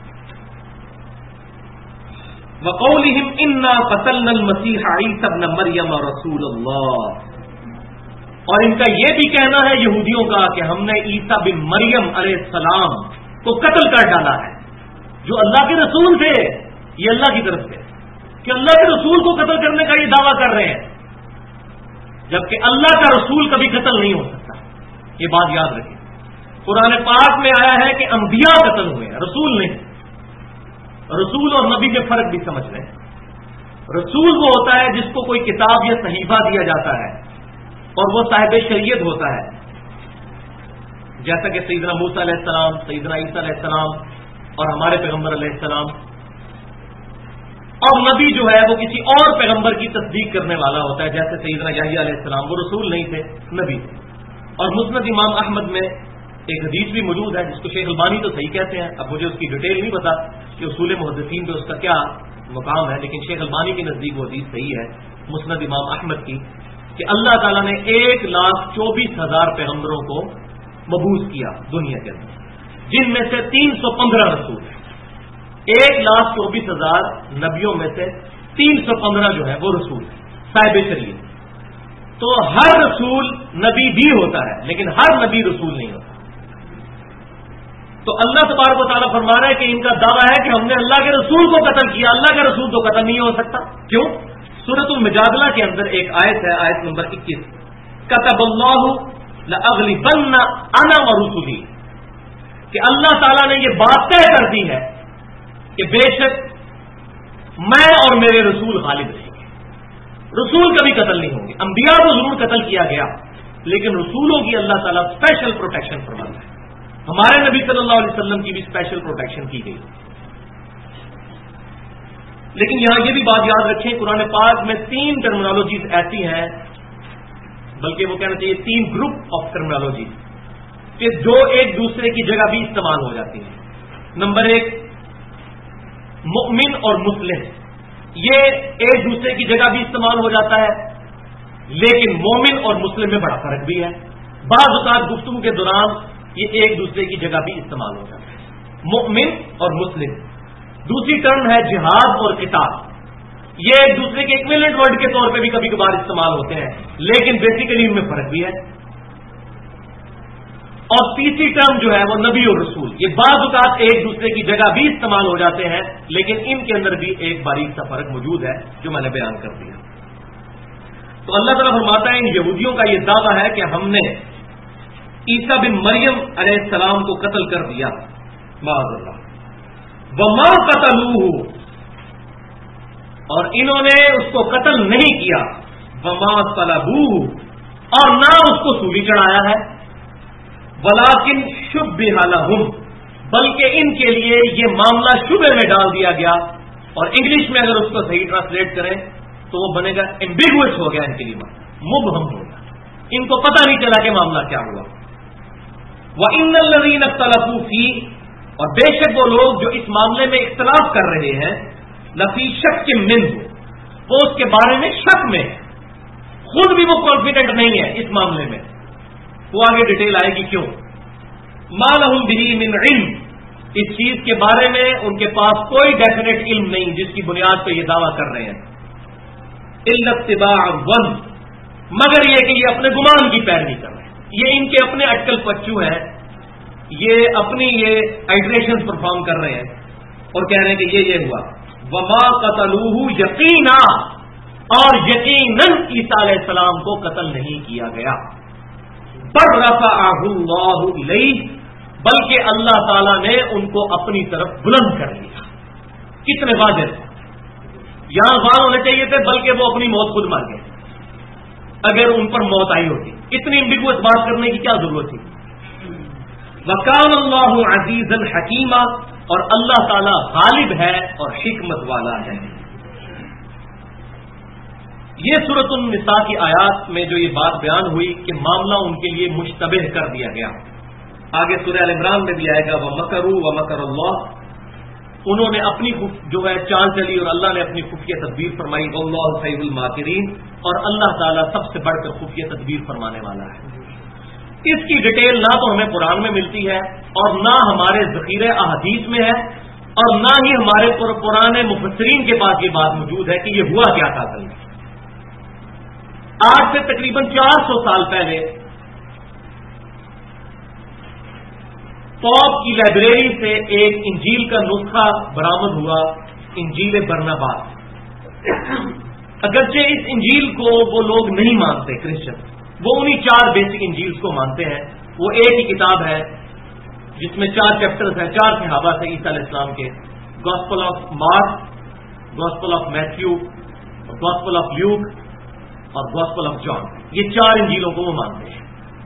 وَقَوْلِهِمْ إِنَّا قَتَلْنَا الْمَسِيحَ عِيسَى ابْنَ مَرْيَمَ رَسُولَ اللَّهِ، اور ان کا یہ بھی کہنا ہے یہودیوں کا کہ ہم نے عیسیٰ بن مریم علیہ السلام کو قتل کر ڈالا ہے، جو اللہ کے رسول تھے، یہ اللہ کی طرف سے کہ اللہ کے رسول کو قتل کرنے کا یہ دعویٰ کر رہے ہیں، جبکہ اللہ کا رسول کبھی قتل نہیں ہو سکتا۔ یہ بات یاد رکھیں، قرآن پاک میں آیا ہے کہ انبیاء قتل ہوئے ہیں، رسول نہیں۔ رسول اور نبی میں فرق بھی سمجھ لیں۔ رسول وہ ہوتا ہے جس کو کوئی کتاب یا صحیفہ دیا جاتا ہے اور وہ صاحب شریعت ہوتا ہے، جیسا کہ سیدنا موسیٰ علیہ السلام، سیدنا عیسیٰ علیہ السلام اور ہمارے پیغمبر علیہ السلام۔ اور نبی جو ہے وہ کسی اور پیغمبر کی تصدیق کرنے والا ہوتا ہے، جیسے سیدنا یحییٰ علیہ السلام، وہ رسول نہیں تھے، نبی تھے۔ اور مسند امام احمد میں ایک حدیث بھی موجود ہے جس کو شیخ البانی تو صحیح کہتے ہیں، اب مجھے اس کی ڈیٹیل نہیں پتا کہ اصول محدثین پہ اس کا کیا مقام ہے، لیکن شیخ البانی کے نزدیک وہ حدیث صحیح ہے مسند امام احمد کی، کہ اللہ تعالیٰ نے 1,24,000 پیغمبروں کو مبعوث کیا دنیا کے اندر، جن میں سے 315 رسول ہیں۔ 1,24,000 نبیوں میں سے 315 جو ہے وہ رسول صاحب شریعت۔ تو ہر رسول نبی بھی ہوتا ہے، لیکن ہر نبی رسول نہیں ہوتا۔ تو اللہ تبارک و تعالیٰ فرما رہا ہے کہ ان کا دعویٰ ہے کہ ہم نے اللہ کے رسول کو قتل کیا، اللہ کا رسول تو قتل نہیں ہو سکتا۔ کیوں؟ سورۃ المجادلہ کے اندر ایک آیت ہے، آیت نمبر 21، کتب اللہ لأغلبن انا ورسلی، کہ اللہ تعالیٰ نے یہ بات طے کر دی ہے کہ بے شک میں اور میرے رسول غالب رہیں گے۔ رسول کبھی قتل نہیں ہوں گے، انبیاء کو ضرور قتل کیا گیا، لیکن رسولوں کی اللہ تعالیٰ اسپیشل پروٹیکشن فرماتا ہے۔ ہمارے نبی صلی اللہ علیہ وسلم کی بھی اسپیشل پروٹیکشن کی گئی۔ لیکن یہاں یہ بھی بات یاد رکھیں، قرآن پاک میں 3 ٹرمینالوجیز ایسی ہیں، بلکہ وہ کہنا چاہیے 3 گروپ آف ٹرمینالوجیز، کہ جو ایک دوسرے کی جگہ بھی استعمال ہو جاتی ہیں۔ نمبر 1، مؤمن اور مسلم، یہ ایک دوسرے کی جگہ بھی استعمال ہو جاتا ہے، لیکن مومن اور مسلم میں بڑا فرق بھی ہے۔ بعض اوقات گفتگو کے دوران یہ ایک دوسرے کی جگہ بھی استعمال ہو جاتا ہے، مؤمن اور مسلم۔ دوسری ٹرم ہے جہاد اور قتال، یہ ایک دوسرے کے ایکویلنٹ ورڈ کے طور پہ بھی کبھی کبھار استعمال ہوتے ہیں، لیکن بیسیکلی ان میں فرق بھی ہے۔ اور تیسری ٹرم جو ہے وہ نبی اور رسول، یہ بعض اوقات ایک دوسرے کی جگہ بھی استعمال ہو جاتے ہیں، لیکن ان کے اندر بھی ایک باریک سا فرق موجود ہے جو میں نے بیان کر دیا۔ تو اللہ تعالیٰ فرماتا ہے ان یہودیوں کا یہ دعویٰ ہے کہ ہم نے عیسیٰ بن مریم علیہ السلام کو قتل کر دیا، معاذ اللہ، وما قتلوہ، اور انہوں نے اس کو قتل نہیں کیا، وما صلبوہ، اور نہ اس کو سولی چڑھایا ہے۔ ولیکن شبہ لہم، بلکہ ان کے لیے یہ معاملہ شبہ میں ڈال دیا گیا، اور انگلش میں اگر اس کو صحیح ٹرانسلیٹ کریں تو وہ بنے گا ایمبیگوس ہو گیا، ان کے لیے مبہم ہو گیا، ان کو پتہ نہیں چلا کہ معاملہ کیا ہوا۔ وَإِنَّ الَّذِينَ اخْتَلَفُوا فِيهِ، اور بے شک وہ لوگ جو اس معاملے میں اختلاف کر رہے ہیں، لفی شک منہ، وہ اس کے بارے میں شک میں، خود بھی وہ کانفیڈنٹ نہیں ہے اس معاملے میں، وہ آگے ڈیٹیل آئے گی کیوں۔ ما لہم بہ من علم، اس چیز کے بارے میں ان کے پاس کوئی ڈیفینیٹ علم نہیں جس کی بنیاد پہ یہ دعویٰ کر رہے ہیں، الا اتباع الظن، مگر یہ کہ یہ اپنے گمان کی پیروی کر رہے ہیں، یہ ان کے اپنے اٹکل پچو ہیں، یہ اپنی یہ آئٹریشن پرفارم کر رہے ہیں اور کہہ رہے ہیں کہ یہ ہوا۔ وما قتلوہ یقینا، اور یقیناً عیسیٰ علیہ السلام کو قتل نہیں کیا گیا، بل رفعہ اللہ الیہ، بلکہ اللہ تعالیٰ نے ان کو اپنی طرف بلند کر لیا۔ کتنے واضح یہاں وار ہونے چاہیے تھے، بلکہ وہ اپنی موت خود مار گئے اگر ان پر موت آئی ہوتی، اتنی ایمبیگوس بات کرنے کی کیا ضرورت تھی۔ وکان اللہ عزیزا حکیما، اور اللہ تعالیٰ غالب ہے اور حکمت والا ہے۔ یہ سورۃ النساء کی آیات میں جو یہ بات بیان ہوئی کہ معاملہ ان کے لیے مشتبہ کر دیا گیا، آگے سورہ ال عمران میں بھی آئے گا وَمَكَرُوا وَمَكَرَ اللَّهُ، انہوں نے اپنی جو ہے چال چلی اور اللہ نے اپنی خفیہ تدبیر فرمائی، وَاللَّهُ خَيْرُ الْمَاكِرِينَ، اور اللہ تعالیٰ سب سے بڑھ کر خفیہ تدبیر فرمانے والا ہے۔ اس کی ڈیٹیل نہ تو ہمیں قرآن میں ملتی ہے اور نہ ہمارے ذخیرہ احادیث میں ہے، اور نہ ہی ہمارے پرانے مفسرین کے پاس یہ بات موجود ہے کہ یہ ہوا کیا تھا اصل میں۔ آج سے تقریباً 400 سال پہلے پوپ کی لائبریری سے ایک انجیل کا نسخہ برآمد ہوا، انجیل برناباس۔ اگرچہ اس انجیل کو وہ لوگ نہیں مانتے کرسچن، وہ انہی 4 بیسک انجیلز کو مانتے ہیں۔ وہ ایک ہی کتاب ہے جس میں 4 چیپٹرز ہیں، 4 صحابہ سے عیسیٰ علیہ السلام کے، gospel of Mark, gospel of Matthew, gospel of Luke اور گاسپل آف جان، یہ 4 انجیلوں کو وہ مانتے ہیں۔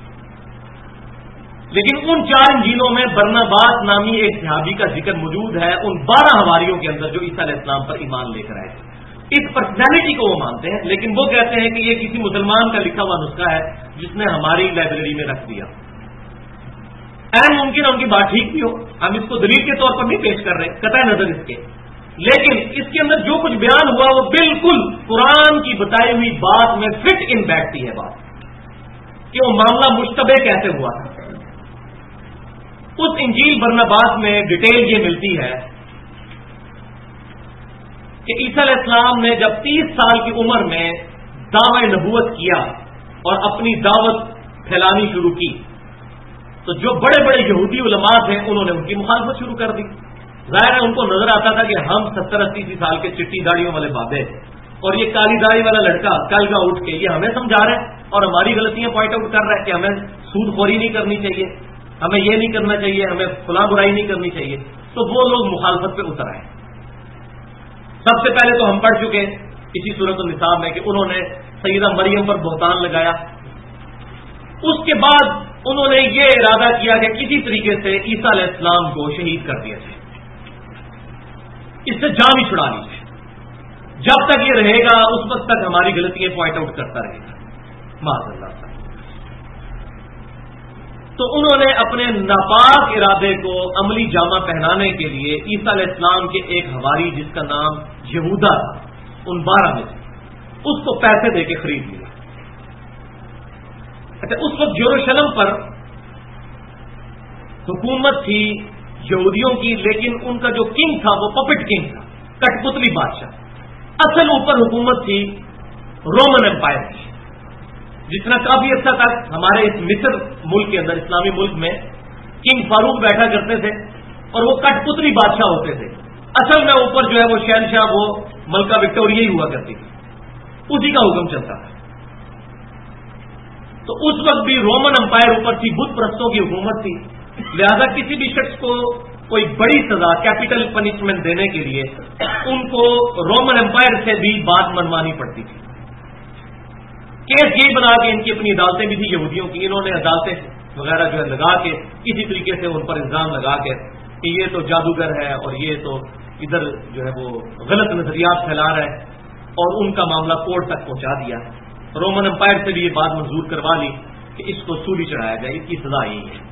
لیکن ان 4 انجیلوں میں برناباس نامی ایک صحابی کا ذکر موجود ہے ان 12 حواریوں کے اندر جو عیسیٰ علیہ السلام پر ایمان لے کر آئے۔ اس پرسنالٹی کو وہ مانتے ہیں، لیکن وہ کہتے ہیں کہ یہ کسی مسلمان کا لکھا ہوا نسخہ ہے جس نے ہماری لائبریری میں رکھ دیا۔ ممکن ہے ان کی بات ٹھیک بھی ہو، ہم اس کو دلیل کے طور پر نہیں پیش کر رہے قطع نظر اس کے، لیکن اس کے اندر جو کچھ بیان ہوا وہ بالکل قرآن کی بتائی ہوئی بات میں فٹ ان بیٹھتی ہے بات، کہ وہ معاملہ مشتبہ کیسے ہوا تھا۔ اس انجیل برناباس میں ڈیٹیل یہ ملتی ہے کہ عیسیٰ علیہ السلام نے جب 30 سال کی عمر میں دعوی نبوت کیا اور اپنی دعوت پھیلانی شروع کی تو جو بڑے بڑے یہودی علماء تھے انہوں نے ان کی مخالفت شروع کر دی۔ ظاہر ہے ان کو نظر آتا تھا کہ ہم 70-80 سال کے چٹی داڑیوں والے بابے اور یہ کالی داڑھی والا لڑکا کل کا اٹھ کے یہ ہمیں سمجھا رہا ہے اور ہماری غلطیاں پوائنٹ آؤٹ کر رہا ہے کہ ہمیں سود خوری نہیں کرنی چاہیے، ہمیں یہ نہیں کرنا چاہیے، ہمیں فلاں برائی نہیں کرنی چاہیے، تو وہ لوگ مخالفت پہ اتر آئے۔ سب سے پہلے تو ہم پڑھ چکے اسی سورۃ النساء میں کہ انہوں نے سیدہ مریم پر بہتان لگایا، اس کے بعد انہوں نے یہ ارادہ کیا کہ کسی طریقے سے عیسیٰ علیہ السلام کو شہید کر دیا جائے، اس سے جان ہی چھڑا لی جائے، جب تک یہ رہے گا اس وقت تک ہماری غلطیاں پوائنٹ آؤٹ کرتا رہے گا، معاذ اللہ۔ تو انہوں نے اپنے ناپاک ارادے کو عملی جامہ پہنانے کے لیے عیسیٰ علیہ السلام کے ایک حواری جس کا نام یہودا تھا، ان 12 میں سے اس کو پیسے دے کے خرید لیا۔ اچھا، اس وقت یروشلم پر حکومت تھی یہودیوں کی، لیکن ان کا جو کنگ تھا وہ پپٹ کنگ تھا، کٹ پتلی بادشاہ۔ اصل اوپر حکومت تھی رومن امپائر کی، جس طرح کافی عرصہ تک ہمارے اس مصر ملک کے اندر اسلامی ملک میں کنگ فاروق بیٹھا کرتے تھے اور وہ کٹ پتلی بادشاہ ہوتے تھے، اصل میں اوپر جو ہے وہ شہنشاہ وہ ملکہ وکٹوریہ ہی ہوا کرتی تھی، اسی کا حکم چلتا تھا۔ تو اس وقت بھی رومن امپائر اوپر تھی، بت پرستوں کی حکومت تھی، لہذا کسی بھی شخص کو کوئی بڑی سزا کیپٹل پنشمنٹ دینے کے لیے ان کو رومن امپائر سے بھی بات منوانی پڑتی تھی۔ کیس یہی بنا کہ ان کی اپنی عدالتیں بھی تھی یہودیوں کی، انہوں نے عدالتیں وغیرہ جو ہے لگا کے کسی طریقے سے ان پر الزام لگا کے کہ یہ تو جادوگر ہے اور یہ تو ادھر جو ہے وہ غلط نظریات پھیلا رہا ہے، اور ان کا معاملہ کورٹ تک پہنچا دیا۔ رومن امپائر سے بھی یہ بات منظور کروا لی کہ اس کو سولی چڑھایا جائے، اس کی سزا یہی ہے۔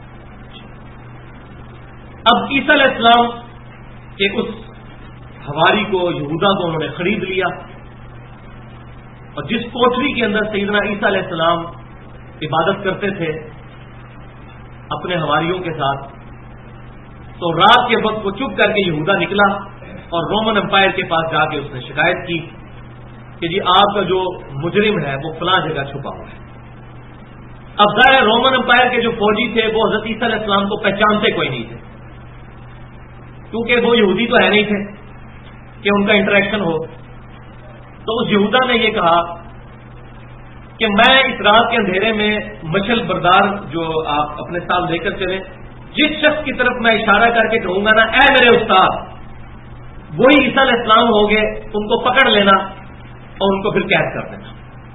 اب عیسیٰ علیہ السلام کے اس حواری کو، یہودا کو انہوں نے خرید لیا، اور جس کوٹری کے اندر سیدنا عیسیٰ علیہ السلام عبادت کرتے تھے اپنے حواریوں کے ساتھ، تو رات کے وقت وہ چپ کر کے یہودا نکلا اور رومن امپائر کے پاس جا کے اس نے شکایت کی کہ جی آپ کا جو مجرم ہے وہ فلاں جگہ چھپا ہوا ہے۔ اب ظاہر رومن امپائر کے جو فوجی تھے وہ حضرت عیسیٰ علیہ السلام کو پہچانتے کوئی نہیں تھے، کیونکہ وہ یہودی تو ہے نہیں تھے کہ ان کا انٹریکشن ہو۔ تو اس یہودا نے یہ کہا کہ میں اس رات کے اندھیرے میں مشل بردار جو آپ اپنے ساتھ لے کر چلیں، جس شخص کی طرف میں اشارہ کر کے کہوں گا نا اے میرے استاد، وہی عیسیٰ علیہ السلام ہو گئے، ان کو پکڑ لینا اور ان کو پھر قید کر دینا۔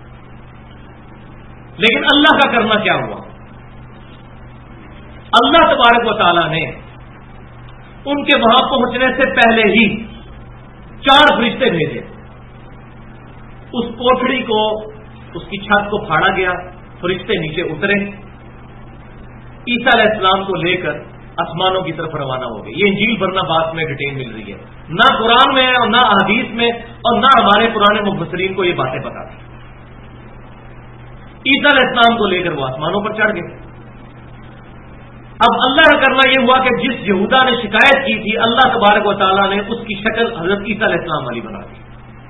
لیکن اللہ کا کرنا کیا ہوا؟ اللہ تبارک و تعالیٰ نے ان کے وہاں پہنچنے سے پہلے ہی 4 فرشتے بھیجے۔ اس کوٹڑی کو، اس کی چھت کو پھاڑا گیا، فرشتے نیچے اترے، عیسیٰ علیہ السلام کو لے کر آسمانوں کی طرف روانہ ہو گئے۔ یہ انجیل برناباس میں ڈیٹیل مل رہی ہے، نہ قرآن میں اور نہ احادیث میں اور نہ ہمارے پرانے مفسرین کو یہ باتیں پتا تھی۔ عیسیٰ علیہ السلام کو لے کر وہ آسمانوں پر چڑھ گئے۔ اب اللہ کا کرنا یہ ہوا کہ جس یہودا نے شکایت کی تھی، اللہ تبارک و تعالیٰ نے اس کی شکل حضرت عیسیٰ علیہ السلام والی بنا دی۔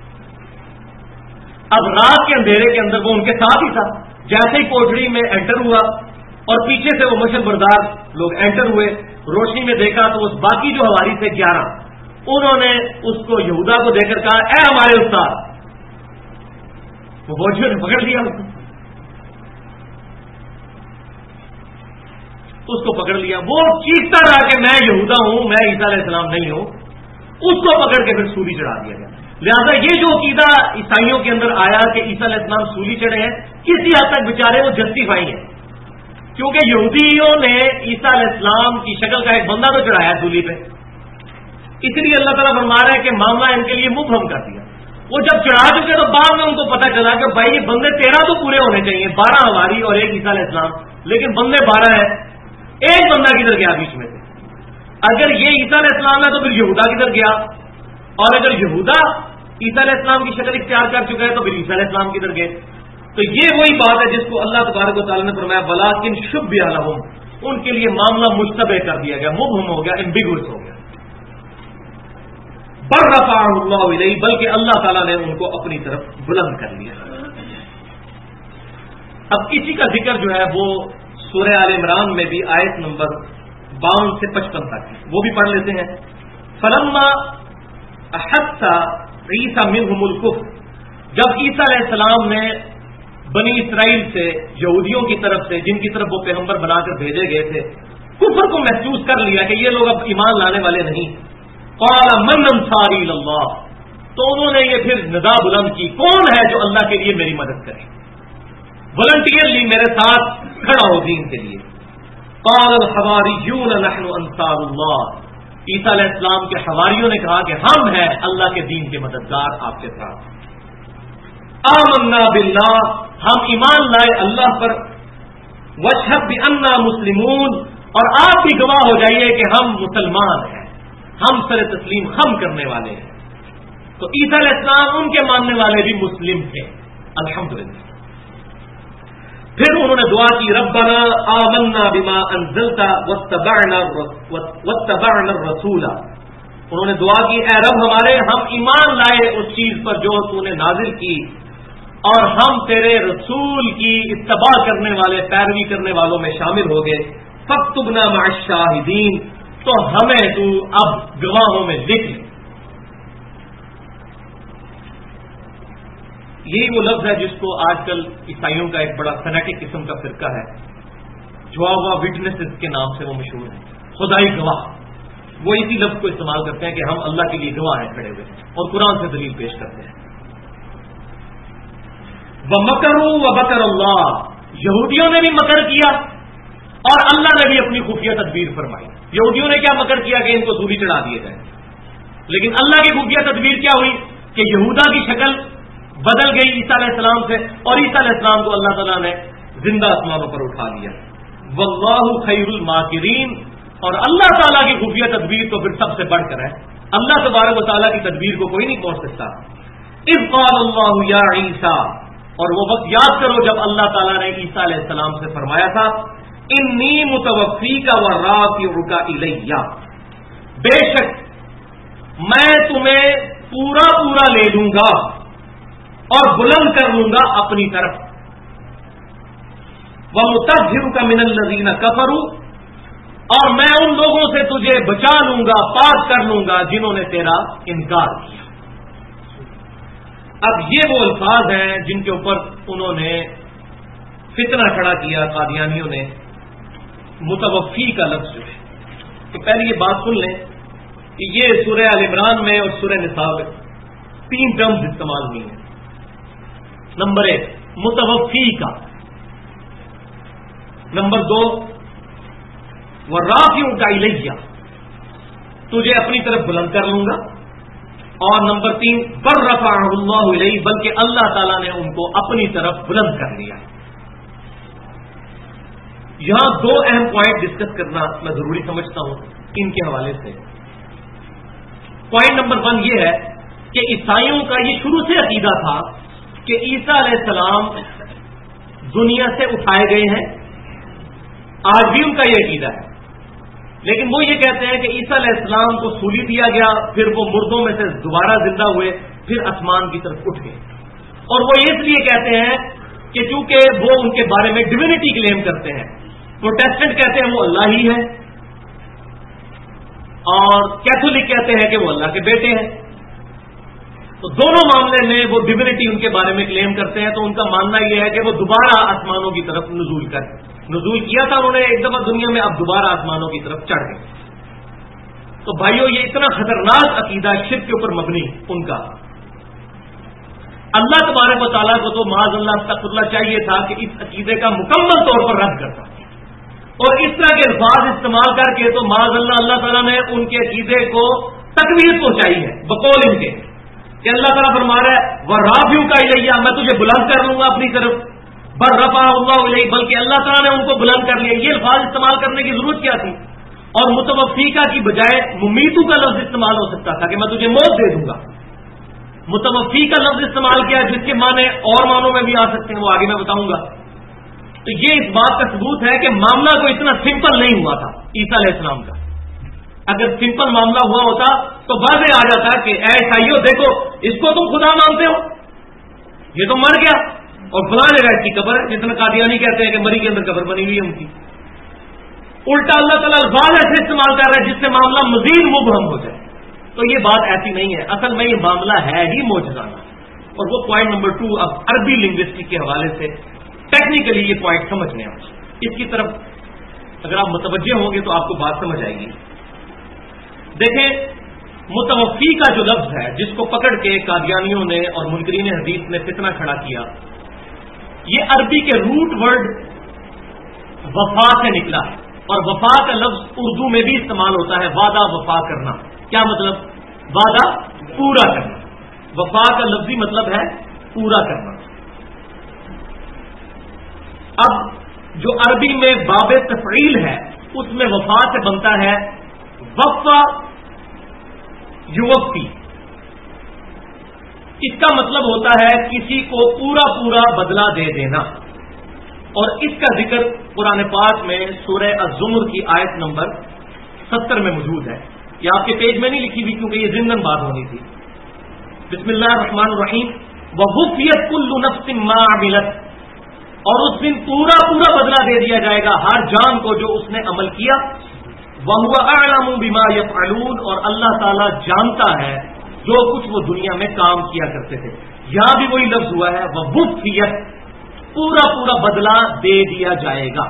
اب رات کے اندھیرے کے اندر وہ ان کے ساتھ ہی تھا، جیسے ہی کوٹڑی میں انٹر ہوا اور پیچھے سے وہ مشل بردار لوگ انٹر ہوئے، روشنی میں دیکھا تو اس باقی جو حواری تھے 11، انہوں نے اس کو یہودا کو دیکھ کر کہا اے ہمارے استاد، وہ فوجیوں نے پکڑ لیا، اس کو پکڑ لیا۔ وہ چیختا رہا کہ میں یہودا ہوں، میں عیسیٰ علیہ السلام نہیں ہوں، اس کو پکڑ کے پھر سولی چڑھا دیا گیا۔ لہذا یہ جو عقیدہ عیسائیوں کے اندر آیا کہ عیسیٰ علیہ السلام سولی چڑھے ہیں، کسی حد تک بیچارے وہ جسٹیفائی ہیں، کیونکہ یہودیوں نے عیسیٰ علیہ السلام کی شکل کا ایک بندہ تو چڑھایا سولی پہ، اس لیے اللہ تعالیٰ فرما رہا ہے کہ معاملہ ان کے لیے مبہم کر دیا۔ وہ جب چڑھا چکے تو بعد میں ان کو پتا چلا کہ بھائی یہ بندے 13 تو پورے ہونے چاہیے، 12 حواری اور ایک عیسیٰ علیہ السلام، لیکن بندے 12 ہیں، ایک بندہ کدھر گیا بیچ میں سے؟ اگر یہ عیسیٰ علیہ السلام ہے تو پھر یہودا کدھر گیا؟ اور اگر یہودا عیسیٰ علیہ السلام کی شکل اختیار کر چکا ہے تو پھر عیسیٰ علیہ السلام کدھر گئے؟ تو یہ وہی بات ہے جس کو اللہ تبارک و تعالیٰ نے فرمایا وَلَٰكِن شُبِّهَ لَهُمْ، ان کے لیے معاملہ مشتبہ کر دیا گیا، مبہم ہو گیا، ایمبیگوس ہو گیا۔ بَلْ رَفَعَهُ اللَّهُ إِلَيْهِ، بلکہ اللہ تعالیٰ نے ان کو اپنی طرف بلند کر لیا۔ اب اسی کا ذکر جو ہے وہ سورہ آل عمران میں بھی آیت نمبر 52 سے 55 تک ہے، وہ بھی پڑھ لیتے ہیں۔ فَلَمَّا أَحَسَّ عِيسَىٰ مِنْهُمُ الْكُفْرَ، جب عیسیٰ علیہ السلام نے بنی اسرائیل سے، یہودیوں کی طرف سے جن کی طرف وہ پیغمبر بنا کر بھیجے گئے تھے، کفر کو محسوس کر لیا کہ یہ لوگ اب ایمان لانے والے نہیں، قال من انصاری اللہ، تو انہوں نے یہ پھر ندا بلند کی، کون ہے جو اللہ کے لیے میری مدد کرے، والنٹیئرلی میرے ساتھ کھڑا ہو دین کے لیے۔ قال الحواریون نحن انصار اللہ، عیسیٰ علیہ السلام کے حواریوں نے کہا کہ ہم ہیں اللہ کے دین کے مددگار آپ کے ساتھ۔ آمنا باللہ، ہم ایمان لائے اللہ پر، واشہد بأننا مسلمون، اور آپ بھی گواہ ہو جائیے کہ ہم مسلمان ہیں، ہم سر تسلیم خم کرنے والے ہیں۔ تو عیسیٰ علیہ السلام ان کے ماننے والے بھی مسلم تھے، الحمدللہ۔ پھر انہوں نے دعا کی ربنا آمنا بما انزلت واتبعنا الرسول، انہوں نے دعا کی اے رب ہمارے، ہم ایمان لائے اس چیز پر جو تو نے نازل کی، اور ہم تیرے رسول کی اتباع کرنے والے، پیروی کرنے والوں میں شامل ہو گئے۔ فاکتبنا مع الشاہدین، تو ہمیں تو اب گواہوں میں لکھ لے۔ یہی وہ لفظ ہے جس کو آج کل عیسائیوں کا ایک بڑا فنیٹک قسم کا فرقہ ہے، جووا وٹنسز کے نام سے وہ مشہور ہے، خدائی گواہ، وہ اسی لفظ کو استعمال کرتے ہیں کہ ہم اللہ کے لیے گواہ ہیں کھڑے ہوئے، اور قرآن سے دلیل پیش کرتے ہیں۔ وَمَكَرُوا وَمَكَرَ اللَّهُ، یہودیوں نے بھی مکر کیا اور اللہ نے بھی اپنی خفیہ تدبیر فرمائی. یہودیوں نے کیا مکر کیا کہ ان کو سولی چڑھا دیے جائیں، لیکن اللہ کی خفیہ تدبیر کیا ہوئی کہ یہودا کی شکل بدل گئی عیسیٰ علیہ السلام سے، اور عیسیٰ علیہ السلام کو اللہ تعالیٰ نے زندہ آسمانوں پر اٹھا لیا. واللہ خیر الماکرین، اور اللہ تعالیٰ کی خفیہ تدبیر تو پھر سب سے بڑھ کر ہے. اللہ تبارک و تعالیٰ کی تدبیر کو کوئی نہیں پہنچ سکتا. اذ قال اللہ یا عیسیٰ، اور وہ وقت یاد کرو جب اللہ تعالیٰ نے عیسیٰ علیہ السلام سے فرمایا تھا انی متوفیک ورافعک الی، بے شک میں تمہیں پورا پورا لے لوں گا اور بلند کر لوں گا اپنی طرف. ومطہرک من الذین کفروا، اور میں ان لوگوں سے تجھے بچا لوں گا، پاک کر لوں گا جنہوں نے تیرا انکار کیا. اب یہ وہ الفاظ ہیں جن کے اوپر انہوں نے فتنہ کھڑا کیا قادیانیوں نے. متوفی کا لفظ جو ہے، کہ پہلے یہ بات سن لیں کہ یہ سورہ آل عمران میں اور سورہ نساء میں 3 ٹرمز استعمال ہوئی ہیں. نمبر 1 متوفی کا، نمبر 2 ورافعک الی، تجھے اپنی طرف بلند کر لوں گا، اور نمبر 3 بل رفعہ اللہ الیہ، بلکہ اللہ تعالیٰ نے ان کو اپنی طرف بلند کر لیا. یہاں 2 اہم پوائنٹ ڈسکس کرنا میں ضروری سمجھتا ہوں ان کے حوالے سے. پوائنٹ نمبر 1 یہ ہے کہ عیسائیوں کا یہ شروع سے عقیدہ تھا کہ عیسیٰ علیہ السلام دنیا سے اٹھائے گئے ہیں. آج بھی ان کا یہ عقیدہ ہے، لیکن وہ یہ کہتے ہیں کہ عیسیٰ علیہ السلام کو سولی دیا گیا، پھر وہ مردوں میں سے دوبارہ زندہ ہوئے، پھر آسمان کی طرف اٹھ گئے. اور وہ اس لیے کہتے ہیں کہ چونکہ وہ ان کے بارے میں ڈیوینٹی کلیم کرتے ہیں. پروٹیسٹنٹ کہتے ہیں وہ اللہ ہی ہے، اور کیتھولک کہتے ہیں کہ وہ اللہ کے بیٹے ہیں. تو دونوں معاملے میں وہ ڈیوینٹی ان کے بارے میں کلیم کرتے ہیں. تو ان کا ماننا یہ ہے کہ وہ دوبارہ آسمانوں کی طرف نزول کیا تھا انہوں نے ایک دفعہ دنیا میں، اب دوبارہ آسمانوں کی طرف چڑھ گئے. تو بھائیو یہ اتنا خطرناک عقیدہ شرک کے اوپر مبنی ان کا. اللہ تبارک و تعالیٰ کو تو معاذ اللہ استغفر اللہ چاہیے تھا کہ اس عقیدے کا مکمل طور پر رد کرتا، اور اس طرح کے الفاظ استعمال کر کے تو معاذ اللہ اللہ تعالیٰ نے ان کے عقیدے کو تقویت پہنچائی ہے بقول ان کے کہ اللہ تعالیٰ فرما رہا ہے ورافعک الی، میں تجھے بلند کر لوں گا اپنی طرف. بل رفعہ اللہ الیہ، بلکہ اللہ تعالیٰ نے ان کو بلند کر لیا. یہ الفاظ استعمال کرنے کی ضرورت کیا تھی؟ اور متوفیکہ کی بجائے ممیتو کا لفظ استعمال ہو سکتا تھا کہ میں تجھے موت دے دوں گا. متوفی کا لفظ استعمال کیا جس کے معنی اور معنوں میں بھی آ سکتے ہیں، وہ آگے میں بتاؤں گا. تو یہ اس بات کا ثبوت ہے کہ معاملہ کو اتنا سمپل نہیں ہوا تھا عیسیٰ علیہ السلام کا. اگر سمپل معاملہ ہوا ہوتا تو واضح آ جاتا کہ اے عیسائیو دیکھو اس کو تم خدا مانتے ہو، یہ تو مر گیا اور فلاں جگہ اس کی قبر ہے، جتنا قادیانی کہتے ہیں کہ مری کے اندر قبر بنی ہوئی ہے ان کی. الٹا اللہ تعالیٰ الفاظ ایسے استعمال کر رہا ہے جس سے معاملہ مزید مبہم ہو جائے. تو یہ بات ایسی نہیں ہے، اصل میں یہ معاملہ ہے ہی معجزانہ. اور وہ پوائنٹ نمبر 2 اب عربی لنگوسٹک کے حوالے سے ٹیکنیکلی یہ پوائنٹ سمجھنے ہیں. اس کی طرف اگر آپ متوجہ ہوں گے تو آپ کو بات سمجھ آئے گی. دیکھیں متوفی کا جو لفظ ہے جس کو پکڑ کے قادیانیوں نے اور منکرین حدیث نے فتنہ کھڑا کیا، یہ عربی کے روٹ ورڈ وفا سے نکلا ہے. اور وفا کا لفظ اردو میں بھی استعمال ہوتا ہے، وعدہ وفا کرنا. کیا مطلب؟ وعدہ پورا کرنا. وفا کا لفظی مطلب ہے پورا کرنا. اب جو عربی میں باب تفعیل ہے اس میں وفا سے بنتا ہے وفا یوفی. اس کا مطلب ہوتا ہے کسی کو پورا پورا بدلہ دے دینا. اور اس کا ذکر قرآن پاک میں سورہ الزمر کی آیت نمبر 70 میں موجود ہے. یہ آپ کے پیج میں نہیں لکھی ہوئی کیونکہ یہ ضمن بات ہونی تھی. بسم اللہ الرحمن الرحیم. وَوُفِّيَتْ كُلُّ نَفْسٍ مَّا عَمِلَتْ، اور اس دن پورا پورا بدلہ دے دیا جائے گا ہر جان کو جو اس نے عمل کیا. وَهُوَ أَعْلَمُ بِمَا يَفْعَلُونَ، اور اللہ تعالیٰ جانتا ہے جو کچھ وہ دنیا میں کام کیا کرتے تھے. یہاں بھی وہی لفظ ہوا ہے وَوُفِّيَتْ، پورا پورا بدلہ دے دیا جائے گا.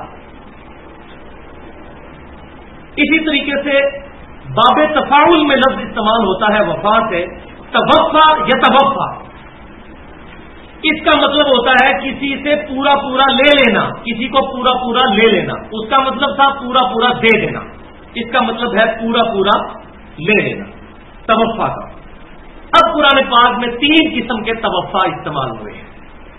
اسی طریقے سے باب تفاعل میں لفظ استعمال ہوتا ہے وفا سے، توفا یا توفا. اس کا مطلب ہوتا ہے کسی سے پورا پورا لے لینا، کسی کو پورا پورا لے لینا، اس کا مطلب تھا پورا پورا دے دینا، اس کا مطلب ہے پورا پورا لے لینا توفع کا۔ اب قرآن پاک میں 3 قسم کے توفع استعمال ہوئے ہیں،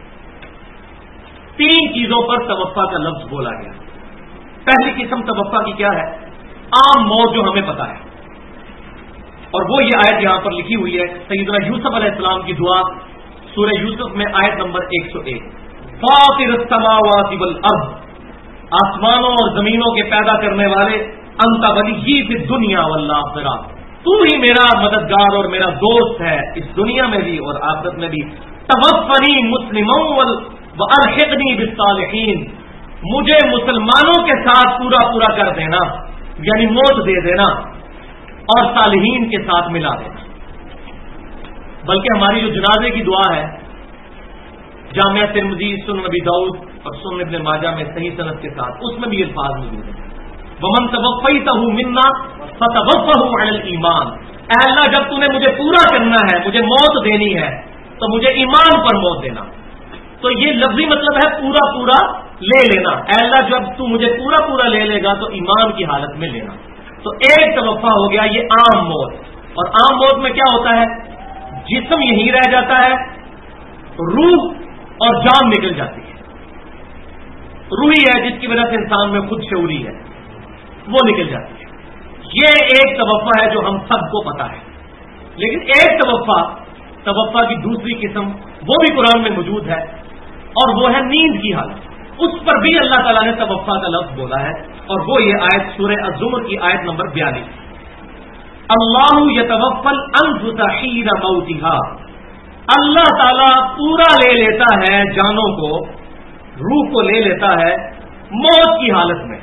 3 چیزوں پر توفع کا لفظ بولا گیا۔ پہلی قسم توفع کی کیا ہے؟ عام موت جو ہمیں پتا ہے، اور وہ یہ آیت یہاں پر لکھی ہوئی ہے، سیدنا یوسف علیہ السلام کی دعا سورہ یوسف میں آیت نمبر 101، فاطر السماوات والارض، آسمانوں اور زمینوں کے پیدا کرنے والے، انت ولی فی الدنیا والآخرہ، تو ہی میرا مددگار اور میرا دوست ہے اس دنیا میں بھی اور آخرت میں بھی، توفنی مسلما والحقنی بالصالحین، مجھے مسلمانوں کے ساتھ پورا پورا کر دینا، یعنی موت دے دینا، اور صالحین کے ساتھ ملا دینا۔ بلکہ ہماری جو جنازے کی دعا ہے جامعہ ترمذی، سنن نبی داؤد اور سنن ابن ماجہ میں صحیح سند کے ساتھ، اس میں بھی الفاظ موجود ہیں، ومن توفیتہ منا فتوفہ علی الایمان، اے اللہ جب تو نے مجھے پورا کرنا ہے، مجھے موت دینی ہے تو مجھے ایمان پر موت دینا۔ تو یہ لفظی مطلب ہے پورا پورا لے لینا، اے اللہ جب تو مجھے پورا پورا لے لے گا تو ایمان کی حالت میں لینا۔ تو ایک توفع ہو گیا یہ عام موت، اور عام موت میں کیا ہوتا ہے؟ جسم یہیں رہ جاتا ہے، روح اور جان نکل جاتی ہے۔ روحی ہے جس کی وجہ سے انسان میں خود شعوری ہے، وہ نکل جاتی ہے۔ یہ ایک توفع ہے جو ہم سب کو پتا ہے۔ لیکن ایک توفع کی دوسری قسم وہ بھی قرآن میں موجود ہے، اور وہ ہے نیند کی حالت۔ اس پر بھی اللہ تعالیٰ نے توفع کا لفظ بولا ہے، اور وہ یہ آیت سورہ الزمر کی آیت نمبر 42، اللہ یتوفی الانفس حین موتہا، اللہ تعالیٰ پورا لے لیتا ہے جانوں کو، روح کو لے لیتا ہے موت کی حالت میں،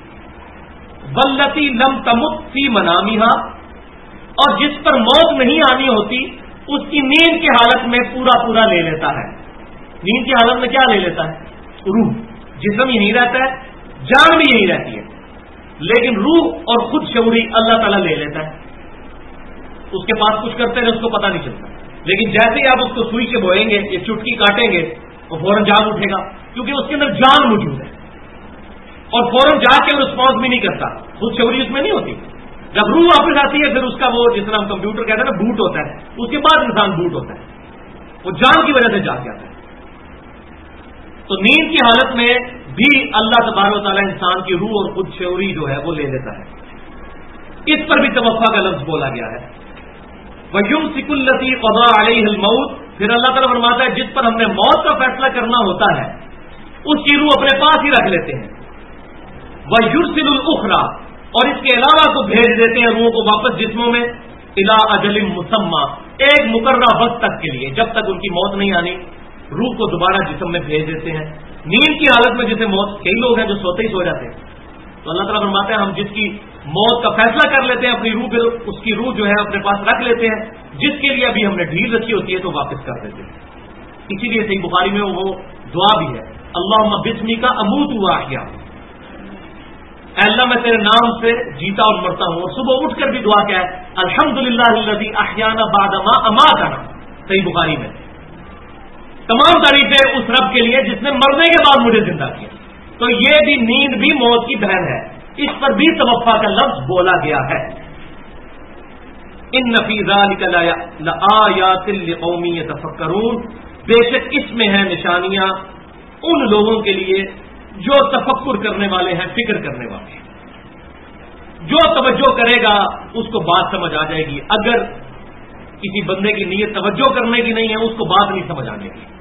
والتی لم تمت فی منامہا، اور جس پر موت نہیں آنی ہوتی اس کی نیند کی حالت میں پورا پورا لے لیتا ہے۔ نیند کی حالت میں کیا لے لیتا ہے؟ روح، جسم یہیں رہتا ہے، جان بھی یہیں رہتی ہے، لیکن روح اور خود شعوری اللہ تعالیٰ لے لیتا ہے۔ اس کے پاس کچھ کرتے ہیں اس کو پتہ نہیں چلتا، لیکن جیسے ہی آپ اس کو سوئی سے بوئیں گے، ایک چٹکی کاٹیں گے، وہ فوراً جاگ اٹھے گا، کیونکہ اس کے اندر جان موجود ہے، اور فوراً جا کے رسپانس بھی نہیں کرتا، خود شعوری اس میں نہیں ہوتی۔ جب روح واپس آتی ہے پھر اس کا وہ جس طرح ہم کمپیوٹر کہتے ہیں نا بوٹ ہوتا ہے، اس کے بعد انسان بوٹ ہوتا ہے، وہ جان کی وجہ سے جاگ جاتا ہے۔ تو نیند کی حالت میں بھی اللہ تبارک و تعالیٰ انسان کی روح اور خود شعوری جو ہے وہ لے لیتا ہے۔ اس پر بھی توفع کا لفظ بولا گیا ہے، وَيُمْسِكُ الَّتِي قَضَىٰ عَلَيْهَا الْمَوْتَ، پھر اللہ تعالیٰ فرماتا ہے جس پر ہم نے موت کا فیصلہ کرنا ہوتا ہے اس کی روح اپنے پاس ہی رکھ لیتے ہیں، وَيُرْسِلُ الْأُخْرَىٰ، اور اس کے علاوہ کو بھیج دیتے ہیں روحوں کو واپس جسموں میں، اِلَىٰ أَجَلٍ مُّسَمًّى، ایک مقررہ وقت تک کے لیے، جب تک ان کی موت نہیں آنی روح کو دوبارہ جسم میں بھیج دیتے ہیں۔ نیند کی حالت میں جسے موت، کئی لوگ ہیں جو سوتے ہی سو جاتے ہیں، تو اللہ تعالیٰ فرماتے ہیں ہم جس کی موت کا فیصلہ کر لیتے ہیں اپنی روح، پھر اس کی روح جو ہے اپنے پاس رکھ لیتے ہیں، جس کے لیے ابھی ہم نے ڈھیل رکھی ہوتی ہے تو واپس کر دیتے ہیں۔ اسی لیے صحیح بخاری میں وہ دعا بھی ہے، اللہم بسمک اموت واحیا، اے اللہ میں تیرے نام سے جیتا اور مرتا ہوں۔ اور صبح اٹھ کر بھی دعا کیا ہے، الحمدللہ الذی احیانا بعد ما اماتنا، صحیح بخاری میں تمام تعریفیں اس رب کے لیے جس نے مرنے کے بعد مجھے زندہ کیا۔ تو یہ بھی نیند بھی موت کی بہن ہے، اس پر بھی توفع کا لفظ بولا گیا ہے۔ ان فی ذلک لآیات لقوم یتفکرون، بے شک اس میں ہے نشانیاں ان لوگوں کے لیے جو تفکر کرنے والے ہیں، فکر کرنے والے ہیں۔ جو توجہ کرے گا اس کو بات سمجھ آ جائے گی، اگر کسی بندے کی نیت توجہ کرنے کی نہیں ہے اس کو بات نہیں سمجھ آنے کی۔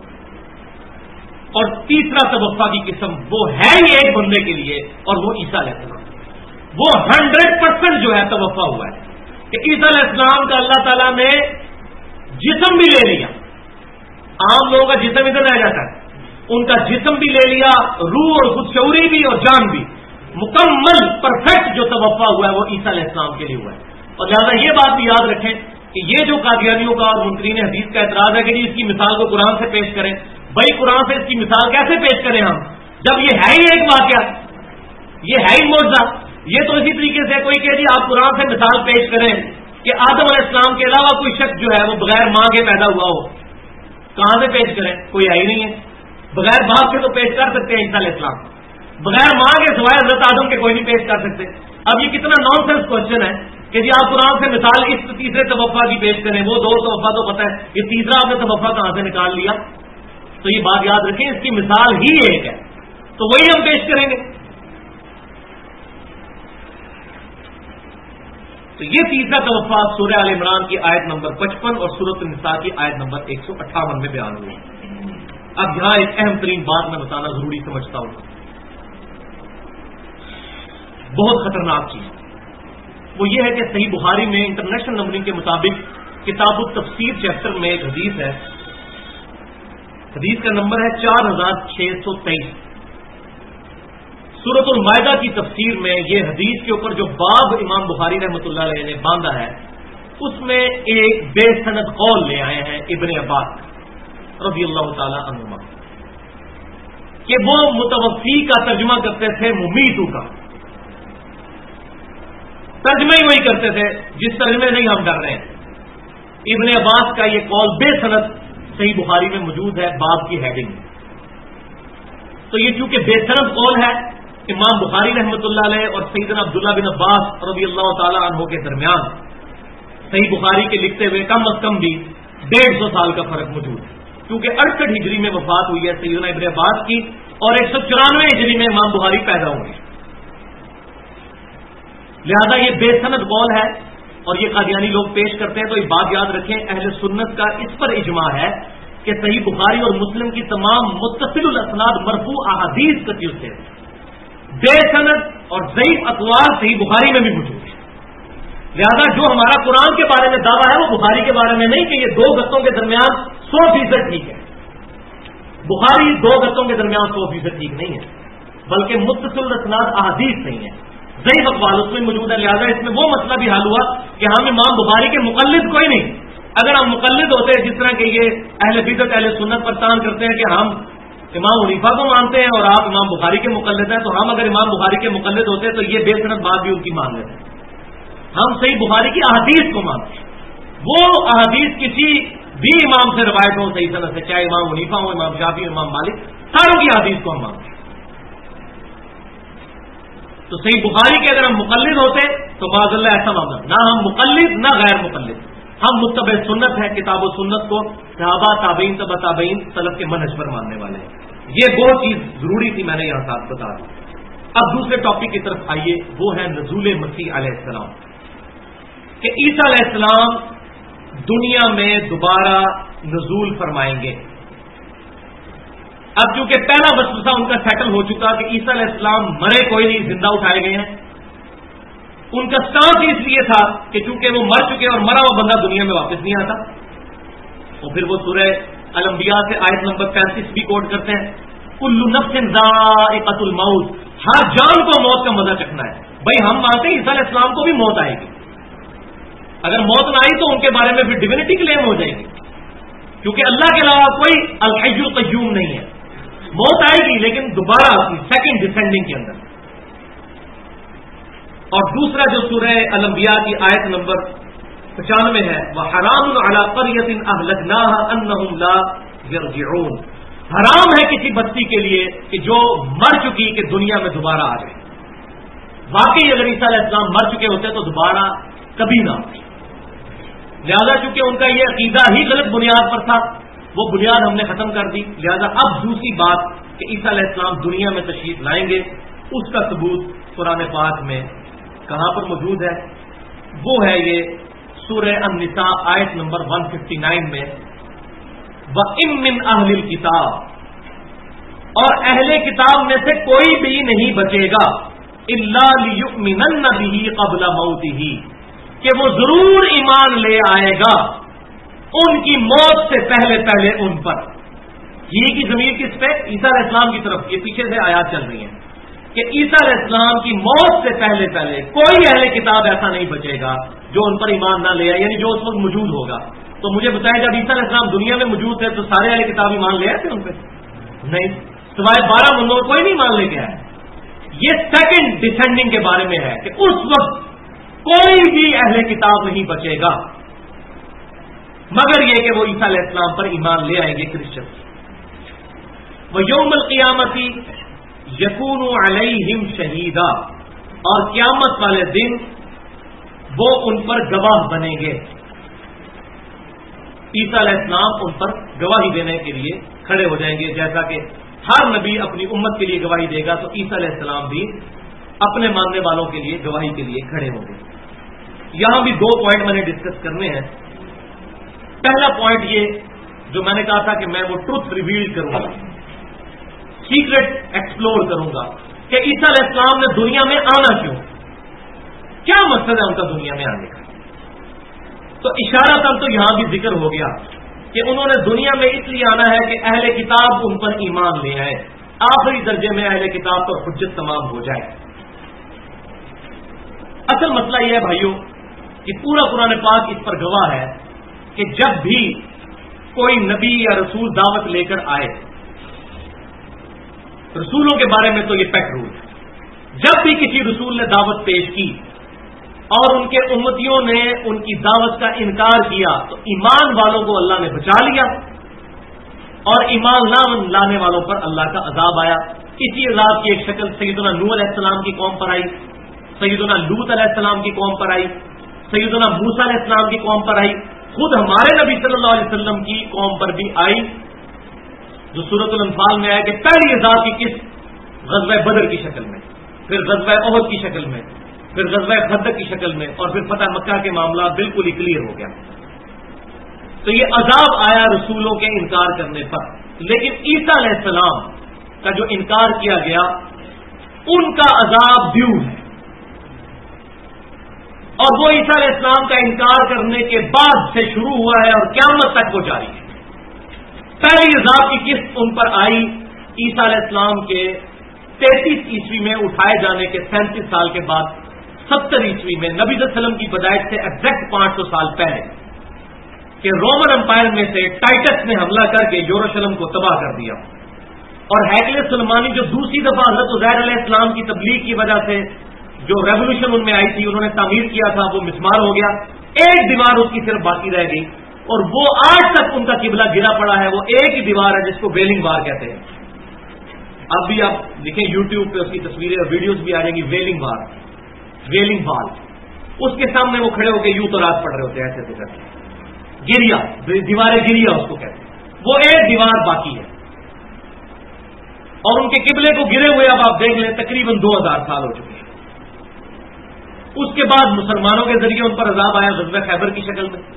اور تیسرا توفع کی قسم وہ ہے ہی ایک بندے کے لیے، اور وہ عیسیٰ علیہ السلام، وہ 100% جو ہے توفع ہوا ہے کہ عیسیٰ علیہ السلام کا اللہ تعالیٰ نے جسم بھی لے لیا۔ عام لوگوں کا جسم ادھر رہ جاتا ہے، ان کا جسم بھی لے لیا، روح اور خود شعوری بھی اور جان بھی، مکمل پرفیکٹ جو توفع ہوا ہے وہ عیسیٰ علیہ السلام کے لیے ہوا ہے۔ اور لہٰذا یہ بات بھی یاد رکھیں کہ یہ جو قادیانیوں کا اور منکرین حدیث کا اعتراض ہے کہ جی اس کی مثال کو قرآن سے پیش کریں، بھائی قرآن سے اس کی مثال کیسے پیش کریں ہم، جب یہ ہے ہی ایک واقعہ، یہ ہے ہی معجزہ۔ یہ تو اسی طریقے سے کوئی کہ جی آپ قرآن سے مثال پیش کریں کہ آدم علیہ السلام کے علاوہ کوئی شخص جو ہے وہ بغیر ماں کے پیدا ہوا ہو، کہاں سے پیش کریں؟ کوئی ہے ہی نہیں ہے. بغیر باپ کے تو پیش کر سکتے ہیں عیسیٰ علیہ السلام, بغیر ماں کے سوائے حضرت آدم کے کوئی نہیں پیش کر سکتے. اب یہ کتنا نان سینس کوشچن ہے کہ جی آپ قرآن سے مثال اس تیسرے توفا کی پیش کریں, وہ 2 توفا تو پتہ ہے, یہ تیسرا آپ نے توفا کہاں سے نکال لیا؟ تو یہ بات یاد رکھیں, اس کی مثال ہی ایک ہے, تو وہی ہم پیش کریں گے. تو یہ تیسرا توفا سورہ آل عمران کی آیت نمبر 55 اور سورۃ النساء کی آیت نمبر 158 میں بیان ہوئی. اب یہاں ایک اہم ترین بات میں بتانا ضروری سمجھتا ہوں, بہت خطرناک چیز, وہ یہ ہے کہ صحیح بخاری میں انٹرنیشنل نمبرنگ کے مطابق کتاب التفسیر چیپٹر میں ایک حدیث ہے. حدیث کا نمبر ہے 4623. سورۃ المائدہ کی تفسیر میں یہ حدیث کے اوپر جو باب امام بخاری رحمۃ اللہ علیہ نے باندھا ہے, اس میں ایک بے سند قول لے آئے ہیں ابن عباس رضی اللہ تعالی عنہما کہ وہ متوفی کا ترجمہ کرتے تھے ممیتو کا. ترجمہ ہی وہی کرتے تھے جس ترجمے نہیں ہم ڈر رہے ہیں. ابن عباس کا یہ قول بے سند صحیح بخاری میں موجود ہے باب کی ہیڈنگ میں. تو یہ چونکہ بے سند قول ہے, امام بخاری رحمۃ اللہ علیہ اور سیدنا عبداللہ بن عباس رضی اللہ تعالی عنہ کے درمیان صحیح بخاری کے لکھتے ہوئے کم از کم بھی 150 سال کا فرق موجود ہے, کیونکہ 68 ہجری میں وفات ہوئی ہے سیدنا ابن عباس کی, اور 194 ہجری میں امام بخاری پیدا ہوئے. لہذا یہ بے سند قول ہے اور یہ قادیانی لوگ پیش کرتے ہیں. تو یہ بات یاد رکھیں, اہل سنت کا اس پر اجماع ہے کہ صحیح بخاری اور مسلم کی تمام متصل الاسناد مرفوع احادیث کثیر سے بے سند اور ضعیف اقوال صحیح بخاری میں بھی موجود ہے. لہذا جو ہمارا قرآن کے بارے میں دعویٰ ہے وہ بخاری کے بارے میں نہیں کہ یہ 2 گتوں کے درمیان 100% ٹھیک ہے. بخاری 2 گتوں کے درمیان 100% ٹھیک نہیں ہے, بلکہ متصل الاسناد احادیث نہیں ہے, ضعیف اقوال اس میں موجود ہے. لہٰذا اس میں وہ مسئلہ بھی حل ہوا کہ ہم امام بخاری کے مقلد کوئی نہیں. اگر ہم مقلد ہوتے جس طرح کہ یہ اہل بدعت اہل سنت پر تان کرتے ہیں کہ ہم امام حنیفہ کو مانتے ہیں اور آپ امام بخاری کے مقلد ہیں, تو ہم اگر امام بخاری کے مقلد ہوتے تو یہ بے سند بات بھی ان کی مان لیتے. ہم صحیح بخاری کی احادیث کو مانتے ہیں, وہ احادیث کسی بھی امام سے روایت ہو صحیح سند سے, چاہے امام حنیفہ ہو, امام شافعی, امام مالک, ساروں کی احادیث کو ہم مانتے ہیں. تو صحیح بخاری کے اگر ہم مقلد ہوتے تو معاذ اللہ ایسا معاملہ, نہ ہم مقلد نہ غیر مقلد, ہم متبع سنت ہے, کتاب و سنت کو صحابہ تابعین تبع تابعین سلف کے منہج پر ماننے والے ہیں. یہ وہ چیز ضروری تھی, میں نے یہاں ساتھ بتا دی. اب دوسرے ٹاپک کی طرف آئیے, وہ ہے نزول مسیح علیہ السلام, کہ عیسیٰ علیہ السلام دنیا میں دوبارہ نزول فرمائیں گے. اب چونکہ پہلا وسوسہ ان کا سیٹل ہو چکا کہ عیسیٰ علیہ السلام مرے کوئی نہیں, زندہ اٹھائے گئے ہیں. ان کا سٹانس اس لیے تھا کہ چونکہ وہ مر چکے اور مرا ہوا بندہ دنیا میں واپس نہیں آتا. اور پھر وہ سورہ الانبیاء سے آیت نمبر 35 بھی کوٹ کرتے ہیں, کل نفس ذائقۃ الموت, ہر جان کو موت کا مزہ چکھنا ہے. بھائی ہم مانتے ہیں عیسیٰ علیہ السلام کو بھی موت آئے گی, اگر موت نہ آئی تو ان کے بارے میں پھر ڈیوینٹی کلیم ہو جائے گی, کیونکہ اللہ کے علاوہ کوئی الحی القیوم نہیں ہے. موت آئے گی لیکن دوبارہ سیکنڈ ڈسینڈنگ کے اندر. اور دوسرا جو سورہ الانبیاء کی آیت نمبر 95 ہے, وَحَرَامٌ عَلَىٰ قَرْيَةٍ أَهْلَكْنَاهَا أَنَّهُمْ لَا يَرْجِعُونَ, حرام ہے کسی بستی کے لیے کہ جو مر چکی کہ دنیا میں دوبارہ آ جائے. واقعی اگر عیسیٰ علیہ السلام مر چکے ہوتے تو دوبارہ کبھی نہ آتے. لہذا چونکہ ان کا یہ عقیدہ ہی غلط بنیاد پر تھا, وہ بنیاد ہم نے ختم کر دی. لہذا اب دوسری بات کہ عیسیٰ علیہ السلام دنیا میں تشریف لائیں گے, اس کا ثبوت قرآن پاک میں کہاں پر موجود ہے؟ وہ ہے یہ سورہ النساء آیت نمبر 159 میں, وَإِن مِّنْ أَهْلِ الْكِتَابِ, اور اہل کتاب میں سے کوئی بھی نہیں بچے گا, إِلَّا لِيُؤْمِنَنَّ بِهِ قَبْلَ مَوْتِهِ, کہ وہ ضرور ایمان لے آئے گا ان کی موت سے پہلے پہلے ان پر. یہ کی ضمیر کس پہ؟ عیسیٰ علیہ السلام کی طرف. یہ پیچھے سے آیات چل رہی ہیں کہ عیسیٰ علیہ السلام کی موت سے پہلے پہلے کوئی اہل کتاب ایسا نہیں بچے گا جو ان پر ایمان نہ لے آئے, یعنی جو اس وقت موجود ہوگا. تو مجھے بتائیں, جب عیسیٰ علیہ السلام دنیا میں موجود تھے تو سارے اہل کتاب ایمان لے آئے تھے ان پہ؟ نہیں, سوائے 12 منوں کوئی نہیں ایمان لے کے آیا. یہ سیکنڈ ڈسینڈنگ کے بارے میں ہے کہ اس وقت کوئی بھی اہل کتاب نہیں بچے گا. مگر یہ کہ وہ عیسیٰ علیہ السلام پر ایمان لے آئیں گے کرسچن. وَيَوْمَ الْقِيَامَةِ يَكُونُ عَلَيْهِمْ شَهِيدًا، اور قیامت والے دن وہ ان پر گواہ بنیں گے. عیسیٰ علیہ السلام ان پر گواہی دینے کے لیے کھڑے ہو جائیں گے. جیسا کہ ہر نبی اپنی امت کے لیے گواہی دے گا، تو عیسیٰ علیہ السلام بھی اپنے ماننے والوں کے لیے گواہی کے لیے کھڑے ہوں گے. یہاں بھی 2 پوائنٹ میں نے ڈسکس کرنے ہیں. پہلا پوائنٹ یہ جو میں نے کہا تھا کہ میں وہ ٹروتھ ریویل کروں گا، سیکرٹ ایکسپلور کروں گا کہ عیسیٰ علیہ السلام نے دنیا میں آنا کیوں، کیا مقصد ہے ان کا دنیا میں آنے کا. تو اشارہ تب تو یہاں بھی ذکر ہو گیا کہ انہوں نے دنیا میں اس لیے آنا ہے کہ اہل کتاب ان پر ایمان لے آئے، آخری درجے میں اہل کتاب پر حجت تمام ہو جائے. اصل مسئلہ یہ ہے بھائیوں کہ پورا قرآن پاک اس پر گواہ ہے کہ جب بھی کوئی نبی یا رسول دعوت لے کر آئے، رسولوں کے بارے میں تو یہ پیک رول ہے، جب بھی کسی رسول نے دعوت پیش کی اور ان کے امتیوں نے ان کی دعوت کا انکار کیا تو ایمان والوں کو اللہ نے بچا لیا اور ایمان نہ لانے والوں پر اللہ کا عذاب آیا. اسی عذاب کی ایک شکل سیدنا نوح علیہ السلام کی قوم پر آئی، سیدنا لوط علیہ السلام کی قوم پر آئی، سیدنا موسیٰ علیہ السلام کی قوم پر آئی، خود ہمارے نبی صلی اللہ علیہ وسلم کی قوم پر بھی آئی، جو سورۃ الانفال میں آیا کہ پہلی عذاب کی قسط غزوہ بدر کی شکل میں، پھر غزوہ احد کی شکل میں، پھر غزوہ خندق کی شکل میں، اور پھر فتح مکہ کے معاملات بالکل ہی کلیئر ہو گیا. تو یہ عذاب آیا رسولوں کے انکار کرنے پر. لیکن عیسیٰ علیہ السلام کا جو انکار کیا گیا ان کا عذاب ڈیو ہے، اور وہ عیسیٰ علیہ السلام کا انکار کرنے کے بعد سے شروع ہوا ہے اور قیامت تک وہ جاری ہے. پہلی عذاب کی قسط ان پر آئی عیسیٰ علیہ السلام کے 33 عیسوی میں اٹھائے جانے کے 37 سال کے بعد 70 عیسوی میں نبی صلی اللہ علیہ وسلم کی پیدائش سے ایگزیکٹ 500 سال پہلے کہ رومن امپائر میں سے ٹائٹس نے حملہ کر کے یروشلم کو تباہ کر دیا، اور ہیکل سلمانی جو دوسری دفعہ حضرت عزیر علیہ السلام کی تبلیغ کی وجہ سے جو ریولوشن ان میں آئی تھی انہوں نے تعمیر کیا تھا وہ مسمار ہو گیا، ایک دیوار اس کی صرف باقی رہ گئی، اور وہ آج تک ان کا قبلہ گرا پڑا ہے. وہ ایک ہی دیوار ہے جس کو ویلنگ وار کہتے ہیں. اب بھی آپ دیکھیں یوٹیوب پہ اس کی تصویریں اور ویڈیوز بھی آ جائیں گی. ویلنگ وار، ویلنگ وال، اس کے سامنے وہ کھڑے ہو کے یوں تو رات پڑھ رہے ہوتے ہیں ایسے تو کرتے ہیں. گریا، دیواریں گریا اس کو کہتے ہیں. وہ ایک دیوار باقی ہے، اور ان کے قبلے کو گرے ہوئے اب آپ دیکھ لیں تقریباً 2000 سال ہو چکے ہیں. اس کے بعد مسلمانوں کے ذریعے ان پر عذاب آیا غزوہ خیبر کی شکل میں.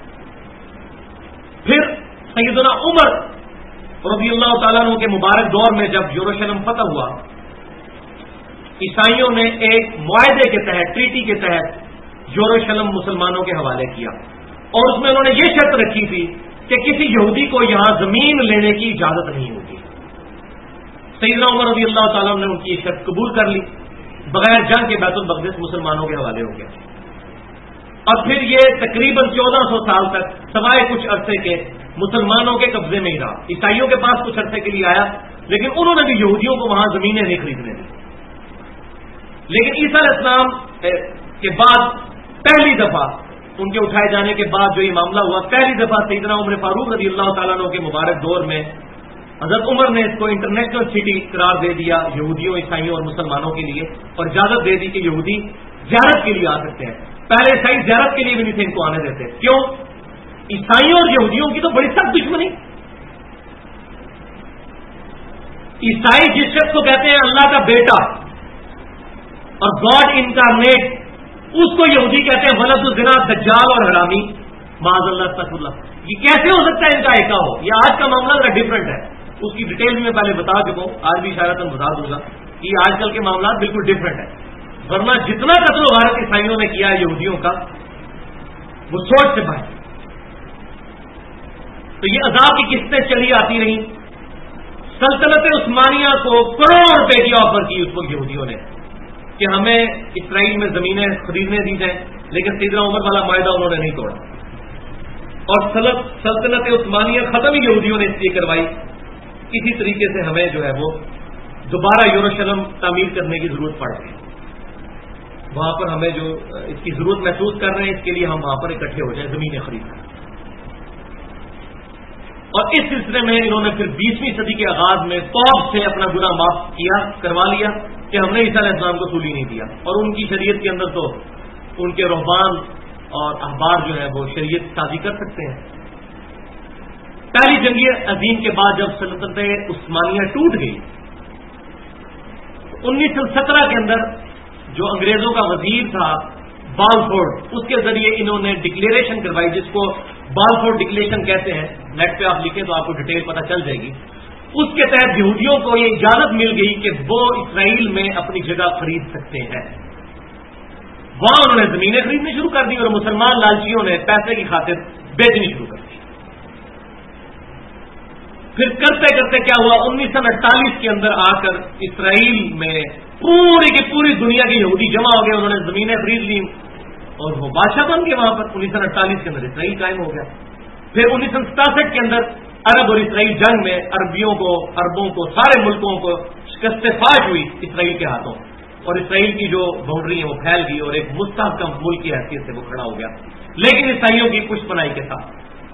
پھر سیدنا عمر رضی اللہ تعالیٰ عنہ کے مبارک دور میں جب یروشلم فتح ہوا، عیسائیوں نے ایک معاہدے کے تحت، ٹریٹی کے تحت یروشلم مسلمانوں کے حوالے کیا، اور اس میں انہوں نے یہ شرط رکھی تھی کہ کسی یہودی کو یہاں زمین لینے کی اجازت نہیں ہوگی. سیدنا عمر رضی اللہ تعالیٰ عنہ نے ان کی یہ شرط قبول کر لی، بغیر جنگ کے بیت المقدس مسلمانوں کے حوالے ہو گیا. اور پھر یہ تقریباً 1400 سال تک سوائے کچھ عرصے کے مسلمانوں کے قبضے میں ہی رہا. عیسائیوں کے پاس کچھ عرصے کے لیے آیا، لیکن انہوں نے بھی یہودیوں کو وہاں زمینیں نہیں خریدنے دی. لیکن عیسیٰ علیہ السلام کے بعد پہلی دفعہ ان کے اٹھائے جانے کے بعد جو یہ معاملہ ہوا، پہلی دفعہ سیدنا عمر فاروق رضی اللہ تعالیٰ عنہ کے مبارک دور میں حضرت عمر نے اس کو انٹرنیشنل سٹی قرار دے دیا یہودیوں، عیسائیوں اور مسلمانوں کے لیے، اور اجازت دے دی کہ یہودی زیارت کے لیے آ سکتے ہیں. پہلے عیسائی زیارت کے لیے بھی نہیں تھے ان کو آنے دیتے. کیوں؟ عیسائیوں اور یہودیوں کی تو بڑی سخت دشمنی. عیسائی جس شخص کو کہتے ہیں اللہ کا بیٹا اور گاڈ انکارنیٹ، اس کو یہودی کہتے ہیں ولد الزنا، دجال اور حرامی، معاذ اللہ استغفر اللہ. یہ کیسے ہو سکتا ہے ان کا ایکا ہو؟ یہ آج کا معاملہ ذرا ڈفرنٹ ہے، اس کی ڈیٹیل میں پہلے بتا چکا ہوں، آج بھی اشارہ بتا دوں گا کہ آج کل کے معاملات بالکل ڈفرنٹ ہے. ورنہ جتنا قتل و غارت عیسائیوں نے کیا ہے یہودیوں کا وہ سوچ سے باہر. تو یہ عذاب کی قسطیں چلی آتی رہیں. سلطنت عثمانیہ کو کروڑ روپے کی آفر کی اس وقت یہودیوں نے کہ ہمیں اسرائیل میں زمینیں خریدنے دی جائیں، لیکن سیدنا عمر والا معاہدہ انہوں نے نہیں توڑا، اور سلطنت عثمانیہ ختم ہی یہودیوں نے اس لیے کروائی کسی طریقے سے ہمیں جو ہے وہ دوبارہ یروشلم تعمیر کرنے کی ضرورت پڑ گئی. وہاں پر ہمیں جو اس کی ضرورت محسوس کر رہے ہیں اس کے لیے ہم وہاں پر اکٹھے ہو جائیں زمینیں خرید کر. اور اس سلسلے میں انہوں نے پھر 20ویں صدی کے آغاز میں توب سے اپنا گناہ معاف کروا لیا کہ ہم نے عیسیٰ علیہ السلام کو سولی نہیں دیا، اور ان کی شریعت کے اندر تو ان کے رہبان اور احبار جو ہے وہ شریعت سازی کر سکتے ہیں۔ پہلی جنگ عظیم کے بعد جب سلطنت عثمانیہ ٹوٹ گئی، 1917 کے اندر جو انگریزوں کا وزیر تھا بالفورڈ، اس کے ذریعے انہوں نے ڈکلیریشن کروائی، جس کو بالفورڈ ڈکلیریشن کہتے ہیں، نیٹ پہ آپ لکھیں تو آپ کو ڈیٹیل پتہ چل جائے گی۔ اس کے تحت یہودیوں کو یہ اجازت مل گئی کہ وہ اسرائیل میں اپنی جگہ خرید سکتے ہیں۔ وہاں انہوں نے زمینیں خریدنی شروع کر دی اور مسلمان لالچیوں نے پیسے کی خاطر بیچنی شروع کر دی۔ پھر کرتے کرتے کیا ہوا، 1948 کے اندر آ کر اسرائیل میں پوری کی پوری دنیا کے یہودی جمع ہو گئے، انہوں نے زمینیں خرید لی اور وہ بادشاہ بن گئے وہاں پر۔ 1948 کے اندر اسرائیل قائم ہو گیا۔ پھر 1967 کے اندر عرب اور اسرائیل جنگ میں عربوں کو سارے ملکوں کو شکست فاش ہوئی اسرائیل کے ہاتھوں، اور اسرائیل کی جو باؤنڈری ہے وہ پھیل گئی اور ایک مستحکم ملک کی حیثیت سے وہ کھڑا ہو گیا، لیکن عیسائیوں کی پشت پناہی کے ساتھ۔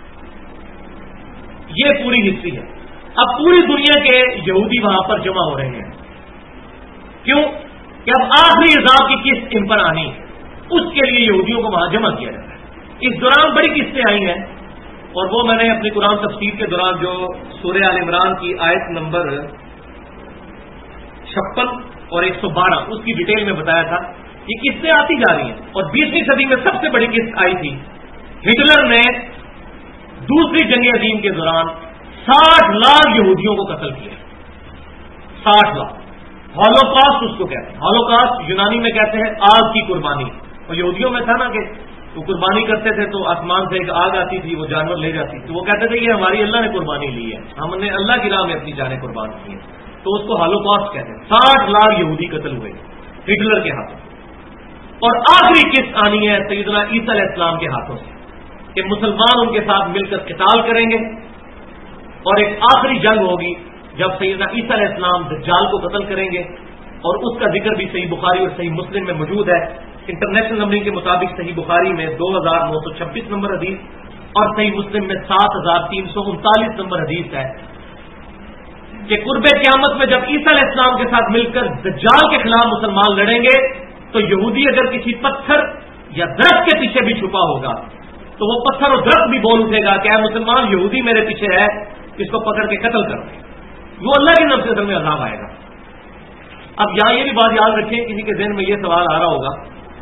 یہ پوری ہسٹری ہے۔ اب پوری دنیا کے یہودی وہاں پر جمع ہو رہے ہیں، کیوں کہ اب آخری عذاب کی قسط ان پر آنی، اس کے لیے یہودیوں کو وہاں جمع کیا جاتا ہے۔ اس دوران بڑی قسطیں آئی ہیں، اور وہ میں نے اپنی قرآن تفسیر کے دوران جو سورہ آل عمران کی آیت نمبر 56 اور 112 اس کی ڈیٹیل میں بتایا تھا۔ یہ قسطیں آتی جا رہی ہیں، اور 20ویں صدی میں سب سے بڑی قسط آئی تھی، ہٹلر نے دوسری جنگ عظیم کے دوران 60 لاکھ یہودیوں کو قتل کیا۔ 60 لاکھ ہولوکاسٹ اس کو کہتے ہیں۔ ہولوکاسٹ یونانی میں کہتے ہیں آگ کی قربانی، اور یہودیوں میں تھا نا کہ وہ قربانی کرتے تھے تو آسمان سے ایک آگ آتی تھی، وہ جانور لے جاتی تھی، تو وہ کہتے تھے یہ ہماری اللہ نے قربانی لی ہے، ہم نے اللہ کی راہ میں اپنی جانیں قربان کی ہیں، تو اس کو ہولوکاسٹ کہتے ہیں۔ 60 لاکھ یہودی قتل ہوئے ہٹلر کے ہاتھوں، اور آخری قسط آنی ہے سیدنا عیسیٰ علیہ السلام کے ہاتھوں سے کہ مسلمان ان کے ساتھ مل کر قتال کریں گے، اور ایک آخری جنگ ہوگی جب سیدنا عیسیٰ علیہ السلام دجال کو قتل کریں گے، اور اس کا ذکر بھی صحیح بخاری اور صحیح مسلم میں موجود ہے۔ انٹرنیشنل نمبرنگ کے مطابق صحیح بخاری میں 2926 نمبر حدیث اور صحیح مسلم میں 7339 نمبر حدیث ہے کہ قرب قیامت میں جب عیسیٰ علیہ السلام کے ساتھ مل کر دجال کے خلاف مسلمان لڑیں گے، تو یہودی اگر کسی پتھر یا درخت کے پیچھے بھی چھپا ہوگا تو وہ پتھر اور درخت بھی بول اٹھے گا کہ اے مسلمان، یہودی میرے پیچھے ہے، اس کو پکڑ کے قتل کر دیں۔ وہ اللہ کی طرف سے اصل میں عذاب آئے گا۔ اب یہاں یہ بھی بات یاد رکھیں، کسی کے ذہن میں یہ سوال آ رہا ہوگا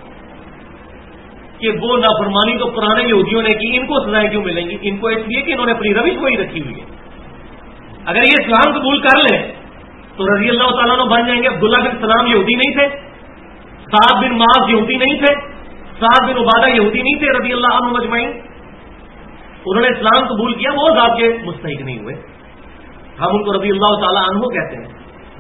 کہ وہ نافرمانی تو پرانے یہودیوں نے کی، ان کو سزائیں کیوں ملیں گی؟ ان کو اس لیے کہ انہوں نے اپنی روش وہی رکھی ہوئی ہے۔ اگر یہ اسلام قبول کر لیں تو رضی اللہ تعالیٰ عنہ بن جائیں گے۔ عبداللہ بن سلام یہودی نہیں تھے، سعد بن معاذ یہودی نہیں تھے، سعد بن عبادہ یہودی نہیں تھے رضی اللہ عنہ مجمعین، انہوں نے اسلام قبول کیا، وہ عذاب کے مستحق نہیں ہوئے، ہم ان کو رضی اللہ تعالیٰ عنہ کہتے ہیں۔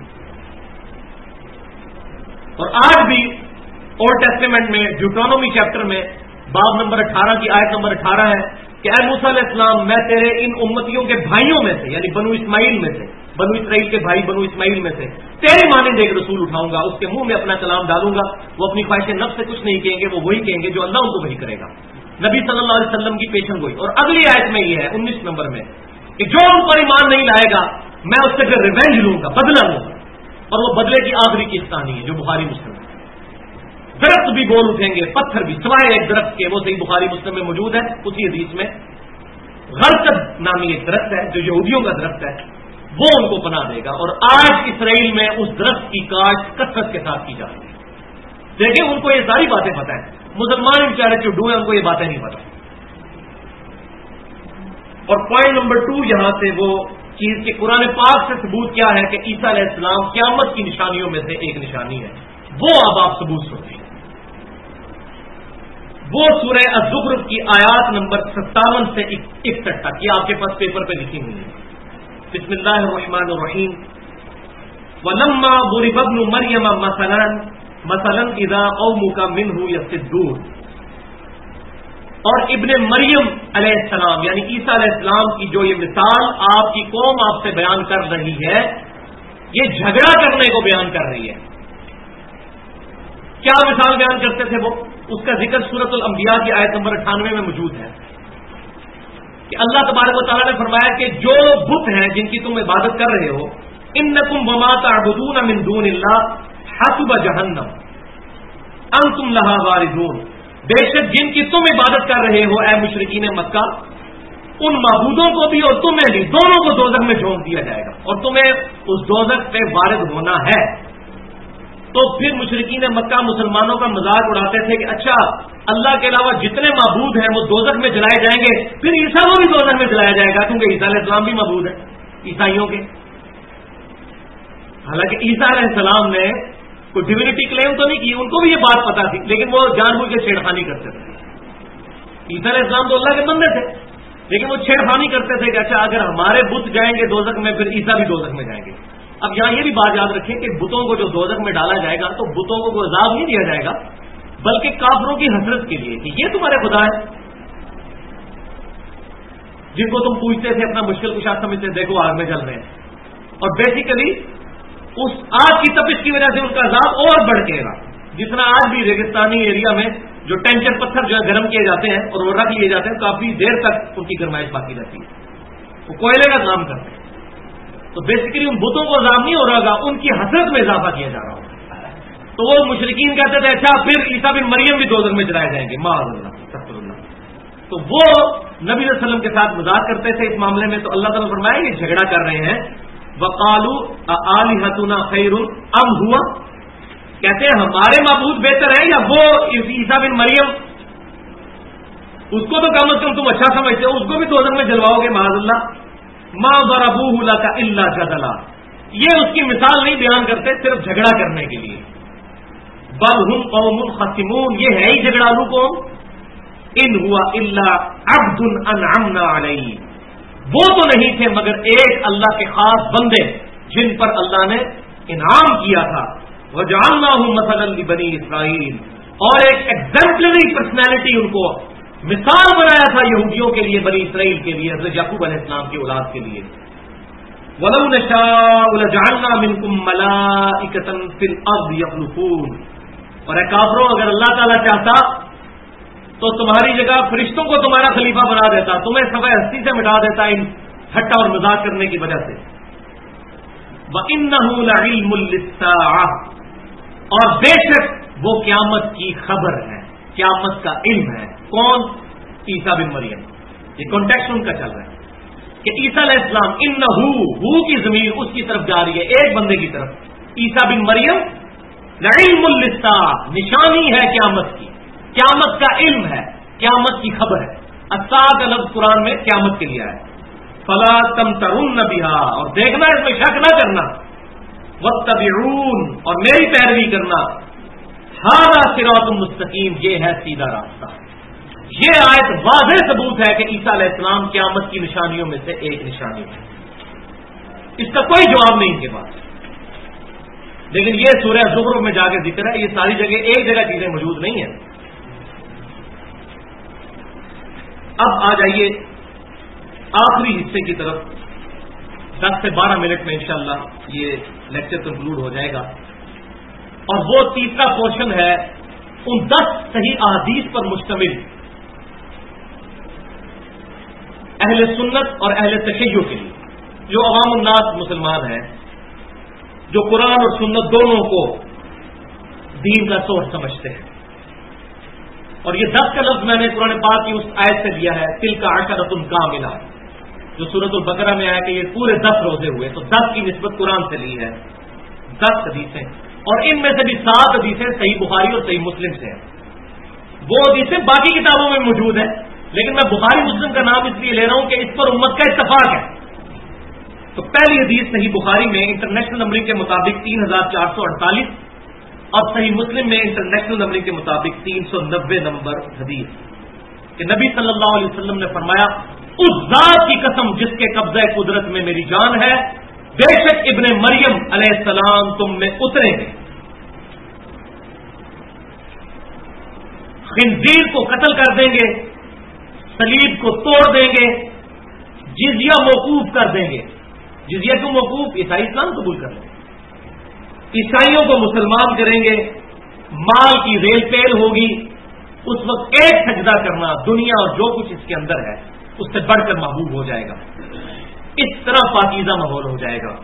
اور آج بھی اولڈ ٹیسٹیمنٹ میں ڈیوٹرانومی چیپٹر میں باب نمبر 18 کی آیت نمبر 18 ہے کہ اے موسیٰ علیہ السلام، میں تیرے ان امتیوں کے بھائیوں میں سے، یعنی بنو اسماعیل میں سے، بنو اسرائیل کے بھائی بنو اسماعیل میں سے تیری مانند ایک رسول اٹھاؤں گا، اس کے منہ میں اپنا کلام ڈالوں گا، وہ اپنی خواہش نفس سے کچھ نہیں کہیں گے، وہ وہی کہیں گے جو اللہ ان کو وہی کرے گا۔ نبی صلی اللہ علیہ وسلم کی پیشن گوئی۔ اور اگلی آیت میں یہ ہے 19 نمبر میں کہ جو ان پر ایمان نہیں لائے گا میں اس سے پھر ریونج لوں گا، بدلہ لوں گا، اور وہ بدلے کی آخری قسط آنی ہے جو بخاری مسلم ہے۔ درخت بھی بول اٹھیں گے، پتھر بھی، سوائے ایک درخت کے، وہ صحیح بخاری مسلم میں موجود ہے۔ اسی حدیث میں غرقد نامی ایک درخت ہے جو یہودیوں کا درخت ہے، وہ ان کو پناہ دے گا۔ اور آج اسرائیل میں اس درخت کی کاشت کثرت کے ساتھ کی جا رہی ہے۔ دیکھیں ان کو یہ ساری باتیں پتہ ہیں، مسلمان بیچارے چڈو ہیں، ان کو یہ باتیں نہیں پتہ۔ اور پوائنٹ نمبر 2 یہاں سے وہ چیز کہ قرآن پاک سے ثبوت کیا ہے کہ عیسیٰ علیہ السلام قیامت کی نشانیوں میں سے ایک نشانی ہے، وہ اب آپ ثبوت سنیں۔ وہ سورہ الزخرف کی آیات نمبر 57 سے 61 تک، یہ آپ کے پاس پیپر پہ لکھی ہوئی ہے۔ بسم اللہ الرحمن الرحیم۔ وَلَمَّا ضُرِبَ ابْنُ مَرْيَمَ مَثَلًا إِذَا قَوْمُكَ مِنْهُ يَصِدُّونَ۔ اور ابن مریم علیہ السلام یعنی عیسیٰ علیہ السلام کی جو یہ مثال آپ کی قوم آپ سے بیان کر رہی ہے، یہ جھگڑا کرنے کو بیان کر رہی ہے۔ کیا مثال بیان کرتے تھے وہ؟ اس کا ذکر سورۃ الانبیاء کی آیت نمبر 98 میں موجود ہے۔ کہ اللہ تبارک و تعالیٰ نے فرمایا کہ جو بت ہیں جن کی تم عبادت کر رہے ہو، انکم وما تعبدون من دون اللہ حسب جہنم انتم لہا واردون، بے شک جن کی تم عبادت کر رہے ہو اے مشرکین مکہ، ان معبودوں کو بھی اور تمہیں بھی، دونوں کو دوزخ میں جھونک دیا جائے گا اور تمہیں اس دوزخ پہ وارد ہونا ہے۔ تو پھر مشرکین مکہ مسلمانوں کا مذاق اڑاتے تھے کہ اچھا اللہ کے علاوہ جتنے معبود ہیں وہ دوزخ میں جلائے جائیں گے، پھر عیسیٰ کو بھی دوزخ میں جلایا جائے گا، کیونکہ عیسیٰ علیہ السلام بھی معبود ہے عیسائیوں کے۔ حالانکہ عیسیٰ علیہ السلام نے کوئی ڈیوینٹی کلیم تو نہیں کی، ان کو بھی یہ بات پتا تھی، لیکن وہ جان بوجھ کے چھیڑخانی کرتے تھے۔ عیسیٰ علیہ السلام تو اللہ کے بندے تھے، لیکن وہ چھیڑخانی کرتے تھے کہ اچھا اگر ہمارے بت جائیں گے دوزخ میں، پھر عیسیٰ بھی دوزخ میں جائیں گے۔ اب یہاں یہ بھی بات یاد رکھیں کہ بتوں کو جو دوزخ میں ڈالا جائے گا تو بتوں کو کوئی عذاب نہیں دیا جائے گا، بلکہ کافروں کی حسرت کے لیے کہ یہ تمہارے خدا ہے جن کو تم پوچھتے تھے، اپنا مشکل کشا سمجھتے، دیکھو آگ میں جل رہے ہیں۔ اور بیسیکلی اس آگ کی تپش کی وجہ سے ان کا عذاب اور بڑھ کے گا، جتنا آج بھی ریگستانی ایریا میں جو ٹینشن پتھر جو ہے گرم کیے جاتے ہیں اور وہ رکھ لیے جاتے ہیں، کافی دیر تک ان کی گرمائش باقی رہتی ہے، وہ کوئلے کا کام کرتے ہیں۔ تو بیسیکلی ان بتوں کو عذاب نہیں ہو رہا ہوگا، ان کی حسرت میں اضافہ کیا جا رہا ہوگا۔ تو وہ مشرکین کہتے تھے اچھا پھر عیسیٰ بن مریم بھی دوزخ میں جلائے جائیں گے، معاذ اللہ استغفر اللہ۔ تو وہ نبی صلی اللہ علیہ وسلم کے ساتھ مذاق کرتے تھے اس معاملے میں، تو اللہ تعالیٰ نے فرمایا یہ جھگڑا کر رہے ہیں۔ وقالوا آلہتنا خیر ام ہوا، کہتے ہیں ہمارے معبود بہتر ہے یا وہ عیسیٰ بن مریم، اس کو تو کم از کم تم اچھا سمجھتے ہو، اس کو بھی دوزخ میں جلواؤ گے، معاذ اللہ۔ ما ضربوہ لک الا جدلا، یہ اس کی مثال نہیں بیان کرتے صرف جھگڑا کرنے کے لیے۔ بل ہم قوم خصمون، یہ ہے ہی جھگڑالو قوم۔ ان ہوا الا عبد انعمنا علیہ، وہ تو نہیں تھے مگر ایک اللہ کے خاص بندے جن پر اللہ نے انعام کیا تھا۔ وجعلناہ مثلا لبنی اسرائیل، اور ایک ایگزمپلری پرسنالٹی ان کو مثال بنایا تھا یہودیوں کے لیے، بنی اسرائیل کے لیے، حضرت یعقوب علیہ السلام کی اولاد کے لیے۔ وَلَوْ نَشَاءُ لَجَعَلْنَا مِنْكُمْ مَلَائِكَةً فِي الْأَرْضِ يَخْلُفُونَ، اور اے کافروں اگر اللہ تعالیٰ چاہتا تو تمہاری جگہ فرشتوں کو تمہارا خلیفہ بنا دیتا، تمہیں صفحہ ہستی سے مٹا دیتا ان ٹھٹا اور مذاق کرنے کی وجہ سے۔ وَإِنَّهُ لَعِلْمٌ لِلسَّاعَةِ، اور بے شک وہ قیامت کی خبر ہے، قیامت کا علم ہے۔ کون؟ عیسیٰ بن مریم۔ یہ کانٹیکسٹ ان کا چل رہا ہے کہ عیسیٰ علیہ السلام، انہو، ہو کی ضمیر اس کی طرف جا رہی ہے، ایک بندے کی طرف، عیسیٰ بن مریم، لعلم للساعۃ، نشانی ہے قیامت کی، قیامت کا علم ہے، قیامت کی خبر ہے۔ الساعۃ کا لفظ قرآن میں قیامت کے لیے ہے۔ فلا تمترن بہا، اور دیکھنا اس میں شک نہ کرنا، واتبعون، اور میری پیروی کرنا، ھذا صراط مستقیم، یہ ہے سیدھا راستہ۔ یہ آیت واضح ثبوت ہے کہ عیسیٰ علیہ السلام قیامت کی نشانیوں میں سے ایک نشانی ہے، اس کا کوئی جواب نہیں ان کے پاس۔ لیکن یہ سورہ زخرف میں جا کے ذکر ہے، یہ ساری جگہ ایک جگہ چیزیں موجود نہیں ہیں۔ اب آ جائیے آخری حصے کی طرف، 10 سے 12 منٹ میں انشاءاللہ یہ لیکچر کنکلوڈ ہو جائے گا، اور وہ تیسرا پورشن ہے ان 10 صحیح احادیث پر مشتمل اہل سنت اور اہل تشیع کے لیے، جو عوام الناس مسلمان ہیں، جو قرآن اور سنت دونوں کو دین کا سورس سمجھتے ہیں۔ اور یہ 10 کا لفظ میں نے قرآن پاک کی اس آیت سے لیا ہے، تلک عشرۃ کاملہ، جو سورۃ البقرہ میں آیا کہ یہ پورے 10 روزے ہوئے، تو 10 کی نسبت قرآن سے لی ہے، 10 حدیثیں، اور ان میں سے بھی 7 حدیثیں صحیح بخاری اور صحیح مسلم سے ہیں۔ وہ حدیثیں باقی کتابوں میں موجود ہیں، لیکن میں بخاری مسلم کا نام اس لیے لے رہا ہوں کہ اس پر امت کا اتفاق ہے۔ تو پہلی حدیث صحیح بخاری میں انٹرنیشنل نمبرنگ کے مطابق 3448 اور صحیح مسلم میں انٹرنیشنل نمبرنگ کے مطابق 390 نمبر حدیث کہ نبی صلی اللہ علیہ وسلم نے فرمایا، اس ذات کی قسم جس کے قبضہ قدرت میں میری جان ہے، بے شک ابن مریم علیہ السلام تم میں اتریں گے، خنزیر کو قتل کر دیں گے، صلیب کو توڑ دیں گے، جزیہ موقوف کر دیں گے۔ جزیہ کو موقوف، عیسائی اسلام قبول کر لیں گے، عیسائیوں کو مسلمان کریں گے، مال کی ریل پیل ہوگی، اس وقت ایک سجدہ کرنا، دنیا اور جو کچھ اس کے اندر ہے اس سے بڑھ کر محبوب ہو جائے گا. اس طرح پاکیزہ ماحول ہو جائے گا.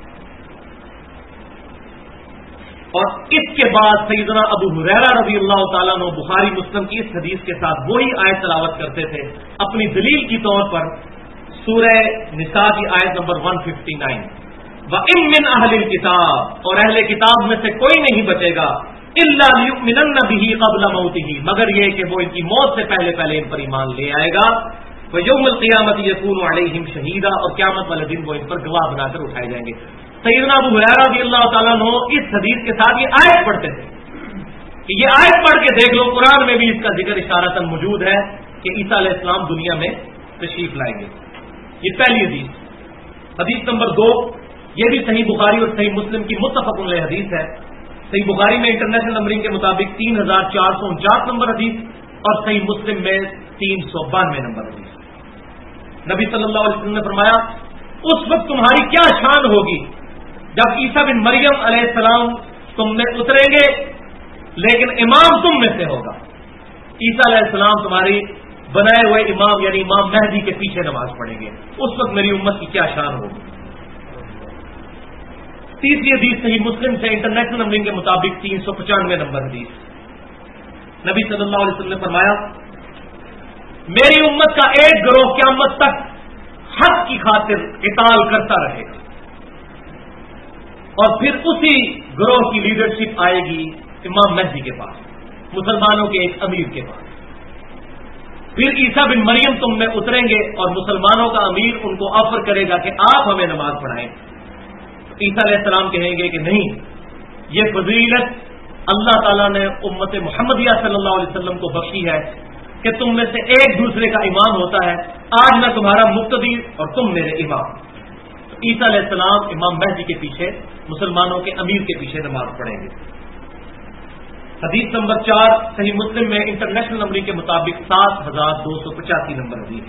اور اس کے بعد سیدنا ابو ہریرہ رضی اللہ تعالیٰ عنہ بخاری مسلم کی اس حدیث کے ساتھ وہی آیت تلاوت کرتے تھے اپنی دلیل کی طور پر سورہ نساء کی آیت نمبر 159. وَإِن مِّنْ أَهْلِ الْكِتَابِ، اور اہل کتاب میں سے کوئی نہیں بچے گا إِلَّا لِيُؤْمِنَنَّ بِهِ قَبْلَ مَوْتِهِ، مگر یہ کہ وہ ان کی موت سے پہلے پہلے ان پر ایمان لے آئے گا. وَيَوْمَ الْقِيَامَةِ يَكُونُ عَلَيْهِمْ شَهِيدًا، اور قیامت والے دن وہ ان پر گواہ بنا کر اٹھائے جائیں گے. سیدنا ابو ہریرہ رضی اللہ تعالیٰ عنہ اس حدیث کے ساتھ یہ آیت پڑھتے تھے کہ یہ آیت پڑھ کے دیکھ لو، قرآن میں بھی اس کا ذکر اشارتاً موجود ہے کہ عیسیٰ علیہ السلام دنیا میں تشریف لائیں گے. یہ پہلی حدیث. حدیث نمبر 2، یہ بھی صحیح بخاری اور صحیح مسلم کی متفق علیہ حدیث ہے. صحیح بخاری میں انٹرنیشنل نمبرنگ کے مطابق 3449 نمبر حدیث اور صحیح مسلم میں 392 نمبر حدیث. نبی صلی اللہ علیہ وسلم نے فرمایا اس وقت تمہاری کیا شان ہوگی جب عیسیٰ بن مریم علیہ السلام تم میں اتریں گے لیکن امام تم میں سے ہوگا. عیسیٰ علیہ السلام تمہاری بنائے ہوئے امام یعنی امام مہدی کے پیچھے نماز پڑھیں گے. اس وقت میری امت کی کیا شان ہوگی. تیسری حدیث صحیح مسلم سے انٹرنیشنل نمبرنگ کے مطابق 395 نمبر حدیث. نبی صلی اللہ علیہ وسلم نے فرمایا میری امت کا ایک گروہ قیامت تک حق کی خاطر قتال کرتا رہے گا، اور پھر اسی گروہ کی لیڈرشپ آئے گی امام مہدی کے پاس، مسلمانوں کے ایک امیر کے پاس. پھر عیسیٰ بن مریم تم میں اتریں گے اور مسلمانوں کا امیر ان کو آفر کرے گا کہ آپ ہمیں نماز پڑھائیں. عیسیٰ علیہ السلام کہیں گے کہ نہیں، یہ فضیلت اللہ تعالیٰ نے امت محمدیہ صلی اللہ علیہ وسلم کو بخشی ہے کہ تم میں سے ایک دوسرے کا امام ہوتا ہے. آج میں تمہارا مقتدی اور تم میرے امام. عیسیٰ علیہ السلام امام مہدی کے پیچھے مسلمانوں کے امیر کے پیچھے نماز پڑھیں گے. حدیث نمبر 4 صحیح مسلم میں انٹرنیشنل نمبرنگ کے مطابق 7285 نمبر حدیث.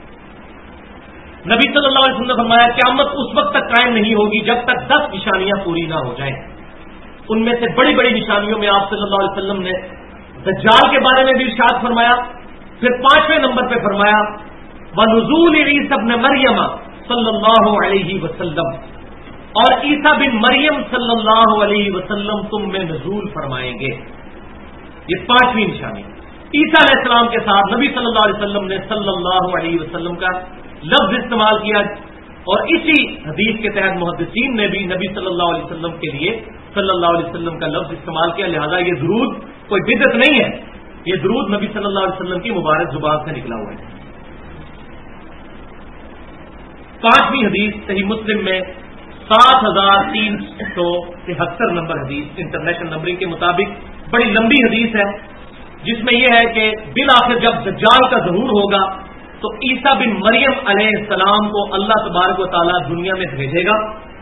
نبی صلی اللہ علیہ وسلم نے فرمایا قیامت اس وقت تک قائم نہیں ہوگی جب تک 10 نشانیاں پوری نہ ہو جائیں. ان میں سے بڑی بڑی نشانیوں میں آپ صلی اللہ علیہ وسلم نے دجال کے بارے میں بھی ارشاد فرمایا. پھر 5ویں نمبر پہ فرمایا وَنُزُولِ عِیسیٰ ابْنِ مَرْیَمَ صلی اللہ علیہ وسلم، اور عیسیٰ بن مریم صلی اللہ علیہ وسلم تم میں نزول فرمائیں گے. یہ 5ویں نشانی. عیسیٰ علیہ السلام کے ساتھ نبی صلی اللہ علیہ وسلم نے صلی اللہ علیہ وسلم کا لفظ استعمال کیا، اور اسی حدیث کے تحت محدثین نے بھی نبی صلی اللہ علیہ وسلم کے لیے صلی اللہ علیہ وسلم کا لفظ استعمال کیا. لہذا یہ درود کوئی بدعت نہیں ہے، یہ درود نبی صلی اللہ علیہ وسلم کی مبارک زبان سے نکلا ہوا ہے. 5ویں حدیث صحیح مسلم میں 7373 نمبر حدیث انٹرنیشنل نمبرنگ کے مطابق بڑی لمبی حدیث ہے، جس میں یہ ہے کہ بالآخر جب دجال کا ظہور ہوگا تو عیسیٰ بن مریم علیہ السلام کو اللہ تبارک و تعالیٰ دنیا میں بھیجے گا.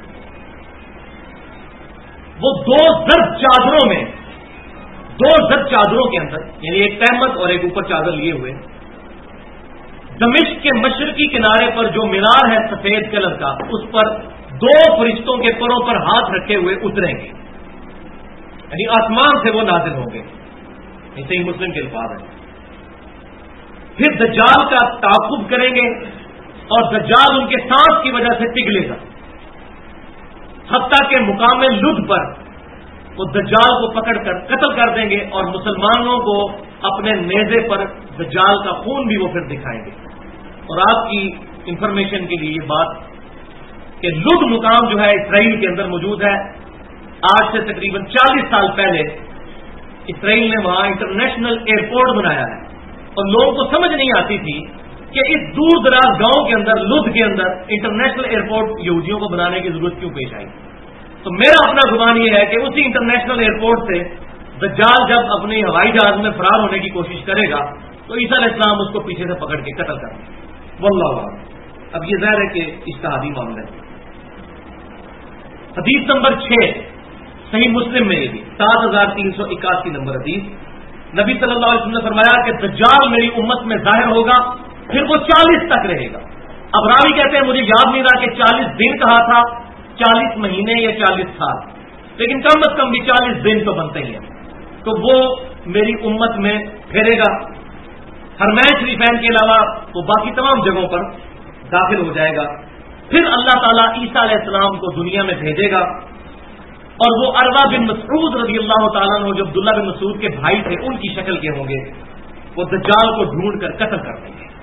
وہ 2 زرد چادروں میں، 2 زرد چادروں کے اندر، یعنی ایک تہمت اور ایک اوپر چادر لیے ہوئے، دمشق کے مشرقی کنارے پر جو مینار ہے سفید کلر کا، اس پر 2 فرشتوں کے پروں پر ہاتھ رکھے ہوئے اتریں گے، یعنی آسمان سے وہ نازل ہوں گے. صحیح مسلم کے الفاظ ہیں. پھر دجال کا تعاقب کریں گے اور دجال ان کے سانس کی وجہ سے پگھلے گا، حتیٰ کہ مقام لد پر وہ دجال کو پکڑ کر قتل کر دیں گے، اور مسلمانوں کو اپنے نیزے پر دجال کا خون بھی وہ پھر دکھائیں گے. اور آپ کی انفارمیشن کے لیے یہ بات کہ لد مقام جو ہے اسرائیل کے اندر موجود ہے. آج سے تقریباً 40 سال پہلے اسرائیل نے وہاں انٹرنیشنل ایئرپورٹ بنایا ہے، اور لوگوں کو سمجھ نہیں آتی تھی کہ اس دور دراز گاؤں کے اندر، لد کے اندر، انٹرنیشنل ایئرپورٹ یہودیوں کو بنانے کی ضرورت کیوں پیش آئی. تو میرا اپنا گمان یہ ہے کہ اسی انٹرنیشنل ایئرپورٹ سے دجال جب اپنی ہوائی جہاز میں فرار ہونے کی کوشش کرے گا تو عیسیٰ علیہ السلام اس کو پیچھے سے پکڑ کے قتل کریں گے. واللہ اعلم. اب یہ ظاہر ہے کہ اجتہادی معاملہ ہے. حدیث نمبر 6 صحیح مسلم میں یہ بھی 7381 نمبر حدیث. نبی صلی اللہ علیہ وسلم نے فرمایا کہ دجال میری امت میں ظاہر ہوگا، پھر وہ 40 تک رہے گا. اب راوی کہتے ہیں مجھے یاد نہیں رہا کہ 40 دن کہا تھا، 40 مہینے یا 40 سال، لیکن کم از کم بھی 40 دن تو بنتے ہی ہیں. تو وہ میری امت میں پھیرے گا حرمین شریفین کے علاوہ وہ باقی تمام جگہوں پر داخل ہو جائے گا. پھر اللہ تعالیٰ عیسیٰ علیہ السلام کو دنیا میں بھیجے گا اور وہ عروہ بن مسعود رضی اللہ تعالیٰ عنہ جو عبداللہ بن مسعود کے بھائی تھے ان کی شکل کے ہوں گے. وہ دجال کو ڈھونڈ کر قتل کر دیں گے.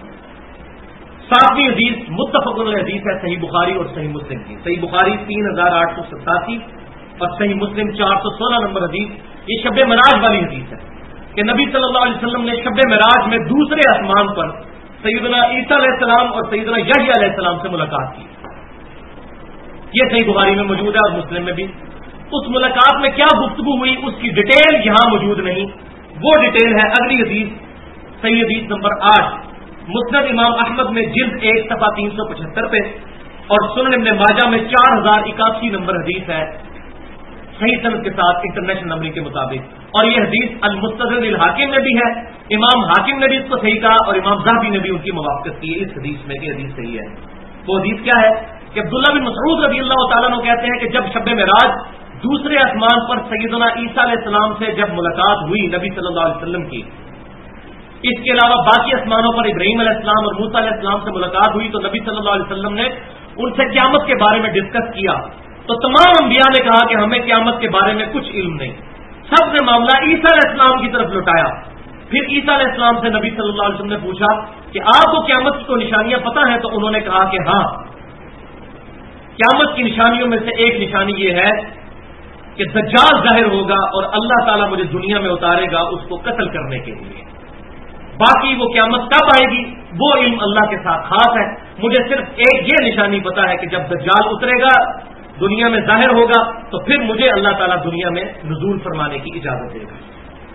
7ویں حدیث متفق علیہ حدیث ہے صحیح بخاری اور صحیح مسلم کی. صحیح بخاری 3887 اور صحیح مسلم 416 نمبر حدیث. یہ شب معراج والی حدیث ہے کہ نبی صلی اللہ علیہ وسلم نے شب معراج میں دوسرے آسمان پر سیدنا عیسیٰ علیہ السلام اور سیدنا یحییٰ علیہ السلام سے ملاقات کی. یہ صحیح بخاری میں موجود ہے اور مسلم میں بھی. اس ملاقات میں کیا گفتگو ہوئی اس کی ڈیٹیل یہاں موجود نہیں. وہ ڈیٹیل ہے اگلی حدیث صحیح حدیث نمبر 8 مسند امام احمد میں جلد 1 صفحہ 375 پہ اور سنن ابن ماجہ میں 4081 نمبر حدیث ہے صحیح سند کے ساتھ انٹرنیشنل نمبر کے مطابق. اور یہ حدیث المستدرک للحاکم میں بھی ہے. امام حاکم نے بھی اس کو صحیح کہا اور امام ذہبی نے بھی ان کی موافقت کی اس حدیث میں کہ حدیث صحیح ہے. وہ حدیث کیا ہے کہ عبداللہ بن مسعود رضی اللہ تعالیٰ عنہ کہتے ہیں کہ جب شب معراج دوسرے آسمان پر سیدنا عیسیٰ علیہ السلام سے جب ملاقات ہوئی نبی صلی اللہ علیہ وسلم کی، اس کے علاوہ باقی آسمانوں پر ابراہیم علیہ السلام اور موسیٰ علیہ السلام سے ملاقات ہوئی تو نبی صلی اللہ علیہ وسلم نے ان سے قیامت کے بارے میں ڈسکس کیا. تو تمام انبیاء نے کہا کہ ہمیں قیامت کے بارے میں کچھ علم نہیں. سب نے معاملہ عیسیٰ علیہ السلام کی طرف لوٹایا. پھر عیسیٰ علیہ السلام سے نبی صلی اللہ علیہ وسلم نے پوچھا کہ آپ کو قیامت کی تو نشانیاں پتہ ہیں؟ تو انہوں نے کہا کہ ہاں، قیامت کی نشانیوں میں سے ایک نشانی یہ ہے کہ دجال ظاہر ہوگا اور اللہ تعالیٰ مجھے دنیا میں اتارے گا اس کو قتل کرنے کے لیے. باقی وہ قیامت کب آئے گی وہ علم اللہ کے ساتھ خاص ہے. مجھے صرف ایک یہ نشانی پتا ہے کہ جب دجال اترے گا دنیا میں ظاہر ہوگا تو پھر مجھے اللہ تعالیٰ دنیا میں نزول فرمانے کی اجازت دے گا.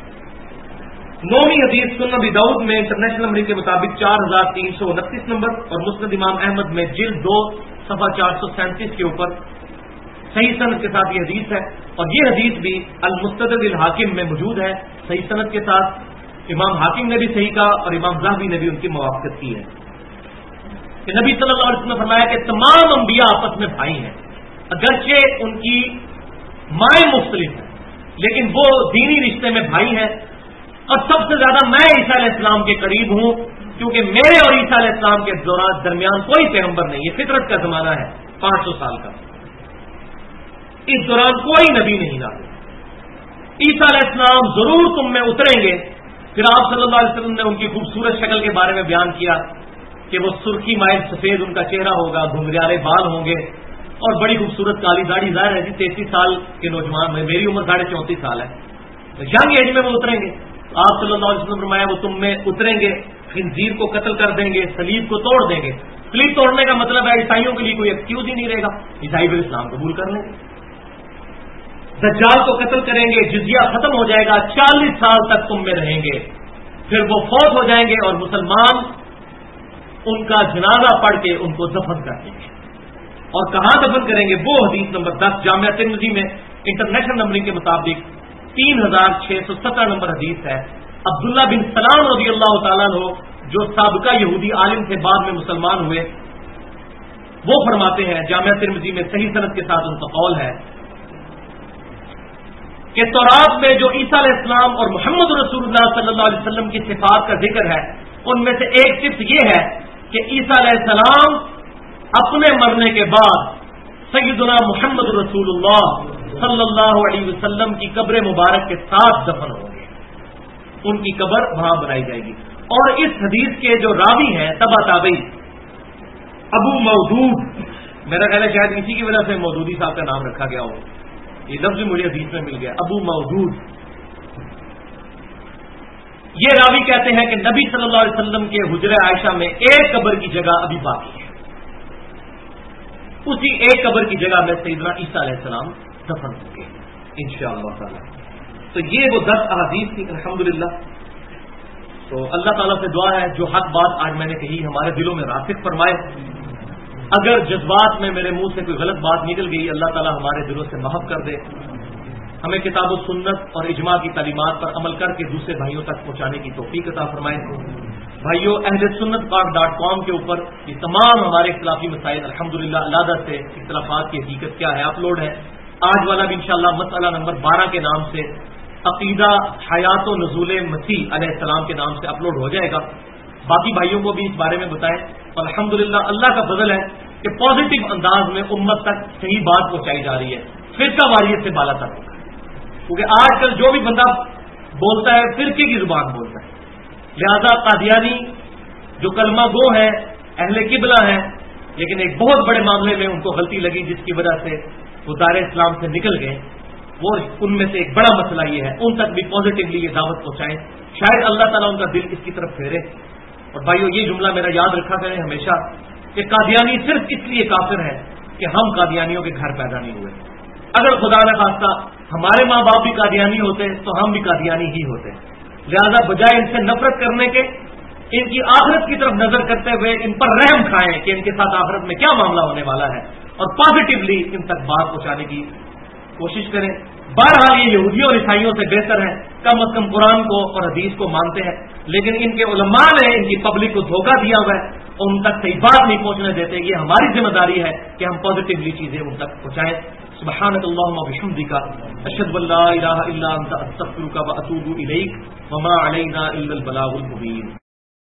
9ویں حدیث سنن ابی داؤد میں انٹرنیشنل نمبر کے مطابق 4329 نمبر اور مسند امام احمد میں جلد 2 صفحہ 437 کے اوپر صحیح سند کے ساتھ یہ حدیث ہے. اور یہ حدیث بھی المستدرک للحاکم میں موجود ہے صحیح سند کے ساتھ. امام حاکم نے بھی صحیح کہا اور امام ذہبی نے بھی ان کی موافقت کی ہے کہ نبی صلی اللہ علیہ وسلم نے فرمایا کہ تمام انبیاء آپس میں بھائی ہیں، اگرچہ ان کی مائیں مختلف ہیں لیکن وہ دینی رشتے میں بھائی ہیں. اور سب سے زیادہ میں عیسیٰ علیہ السلام کے قریب ہوں کیونکہ میرے اور عیسیٰ علیہ السلام کے درمیان کوئی پیغمبر نہیں. یہ فطرت کا زمانہ ہے 500 سال کا. اس دوران کوئی نبی نہیں نازل. عیسیٰ علیہ السلام ضرور تم میں اتریں گے. پھر آپ صلی اللہ علیہ وسلم نے ان کی خوبصورت شکل کے بارے میں بیان کیا کہ وہ سرخی مائل سفید ان کا چہرہ ہوگا، گھنگریالے بال ہوں گے اور بڑی خوبصورت کالی داڑھی. ظاہر ہے جی 33 سال کے نوجوان میں، میری عمر 34.5 سال ہے، ینگ ایج میں وہ اتریں گے. آپ صلی اللہ علیہ وسلم فرمایا وہ تم میں اتریں گے، خنزیر کو قتل کر دیں گے، صلیب کو توڑ دیں گے. صلیب توڑنے کا مطلب ہے عیسائیوں کے لیے کوئی ایکسکیوز ہی نہیں رہے گا، عیسائی بھی اسلام قبول کر لیں گے. دجال کو قتل کریں گے، جزیہ ختم ہو جائے گا، 40 سال تک تم میں رہیں گے. پھر وہ فوت ہو جائیں گے اور مسلمان ان کا جنازہ پڑھ کے ان کو دفن کر دیں گے. اور کہاں دفن کریں گے؟ وہ حدیث نمبر 10 جامعہ ترمذی میں انٹرنیشنل نمبرنگ کے مطابق 3617 نمبر حدیث ہے. عبداللہ بن سلام رضی اللہ تعالیٰ عنہ جو سابقہ یہودی عالم تھے بعد میں مسلمان ہوئے، وہ فرماتے ہیں جامعہ ترمذی میں صحیح سند کے ساتھ ان کا قول ہے کہ تورات میں جو عیسیٰ علیہ السلام اور محمد رسول اللہ صلی اللہ علیہ وسلم کی صفات کا ذکر ہے ان میں سے ایک صفت یہ ہے کہ عیسیٰ علیہ السلام اپنے مرنے کے بعد سیدنا محمد رسول اللہ صلی اللہ علیہ وسلم کی قبر مبارک کے ساتھ دفن ہوں گے. ان کی قبر وہاں بنائی جائے گی. اور اس حدیث کے جو راوی ہیں تبع تابعی ابو مودود، میرا خیال ہے شاید اسی کی وجہ سے مودودی صاحب کا نام رکھا گیا ہو، یہ لفظ مجھے حدیث میں مل گیا، ابو مودود. یہ راوی کہتے ہیں کہ نبی صلی اللہ علیہ وسلم کے حجرہ عائشہ میں ایک قبر کی جگہ ابھی باقی ہے. اسی ایک قبر کی جگہ میں سیدنا عیسیٰ علیہ السلام دفن ہوں گے انشاءاللہ تعالی. تو یہ وہ 10 احادیث تھی الحمدللہ. تو اللہ تعالیٰ سے دعا ہے جو حق بات آج میں نے کہی ہمارے دلوں میں راسخ فرمائے. اگر جذبات میں میرے منہ سے کوئی غلط بات نکل گئی اللہ تعالیٰ ہمارے دلوں سے محف کر دے. ہمیں کتاب و سنت اور اجماع کی تعلیمات پر عمل کر کے دوسرے بھائیوں تک پہنچانے کی توفیق عطا فرمائے. بھائیوں ahlsunnatpark.com کے اوپر یہ تمام ہمارے اختلافی مسائل الحمدللہ علیحدہ سے اختلافات کی حقیقت کیا ہے اپلوڈ ہے. آج والا بھی انشاءاللہ مسئلہ نمبر 12 کے نام سے عقیدہ حیات و نزول مسیح علیہ السلام کے نام سے اپلوڈ ہو جائے گا. باقی بھائیوں کو بھی اس بارے میں بتائیں. اور الحمدللہ اللہ کا فضل ہے کہ پازیٹو انداز میں امت تک صحیح بات پہنچائی جا رہی ہے, فرقہ واریت سے بالا تک. کیونکہ آج کل جو بھی بندہ بولتا ہے فرقے کی زبان بولتا ہے. لہذا قادیانی جو کلمہ گو ہے, اہل قبلہ ہیں, لیکن ایک بہت بڑے معاملے میں ان کو غلطی لگی جس کی وجہ سے وہ دائرہ اسلام سے نکل گئے. وہ ان میں سے ایک بڑا مسئلہ یہ ہے, ان تک بھی پازیٹیولی یہ دعوت پہنچائیں, شاید اللہ تعالیٰ ان کا دل اس کی طرف پھیرے. اور بھائیو یہ جملہ میرا یاد رکھا کریں ہمیشہ کہ قادیانی صرف اس لیے کافر ہے کہ ہم قادیانیوں کے گھر پیدا نہیں ہوئے. اگر خدا نہ خواستہ ہمارے ماں باپ بھی قادیانی ہوتے تو ہم بھی قادیانی ہی ہوتے. لہذا بجائے ان سے نفرت کرنے کے, ان کی آخرت کی طرف نظر کرتے ہوئے ان پر رحم کھائیں کہ ان کے ساتھ آخرت میں کیا معاملہ ہونے والا ہے, اور پازیٹیولی ان تک بات پہنچانے کی کوشش کریں. بہرحال یہ یہودیوں اور عیسائیوں سے بہتر ہے, کم از کم قرآن کو اور حدیث کو مانتے ہیں, لیکن ان کے علماء نے ان کی پبلک کو دھوکہ دیا ہوا ہے اور ان تک صحیح بات نہیں پہنچنے دیتے. یہ ہماری ذمہ داری ہے کہ ہم پازیٹیولی چیزیں ان تک پہنچائیں. سبحانک اللہم و بحمدک اشہد ان لا الہ الا انت استغفرک و اتوب الیک وما علینا الا البلاغ المبین.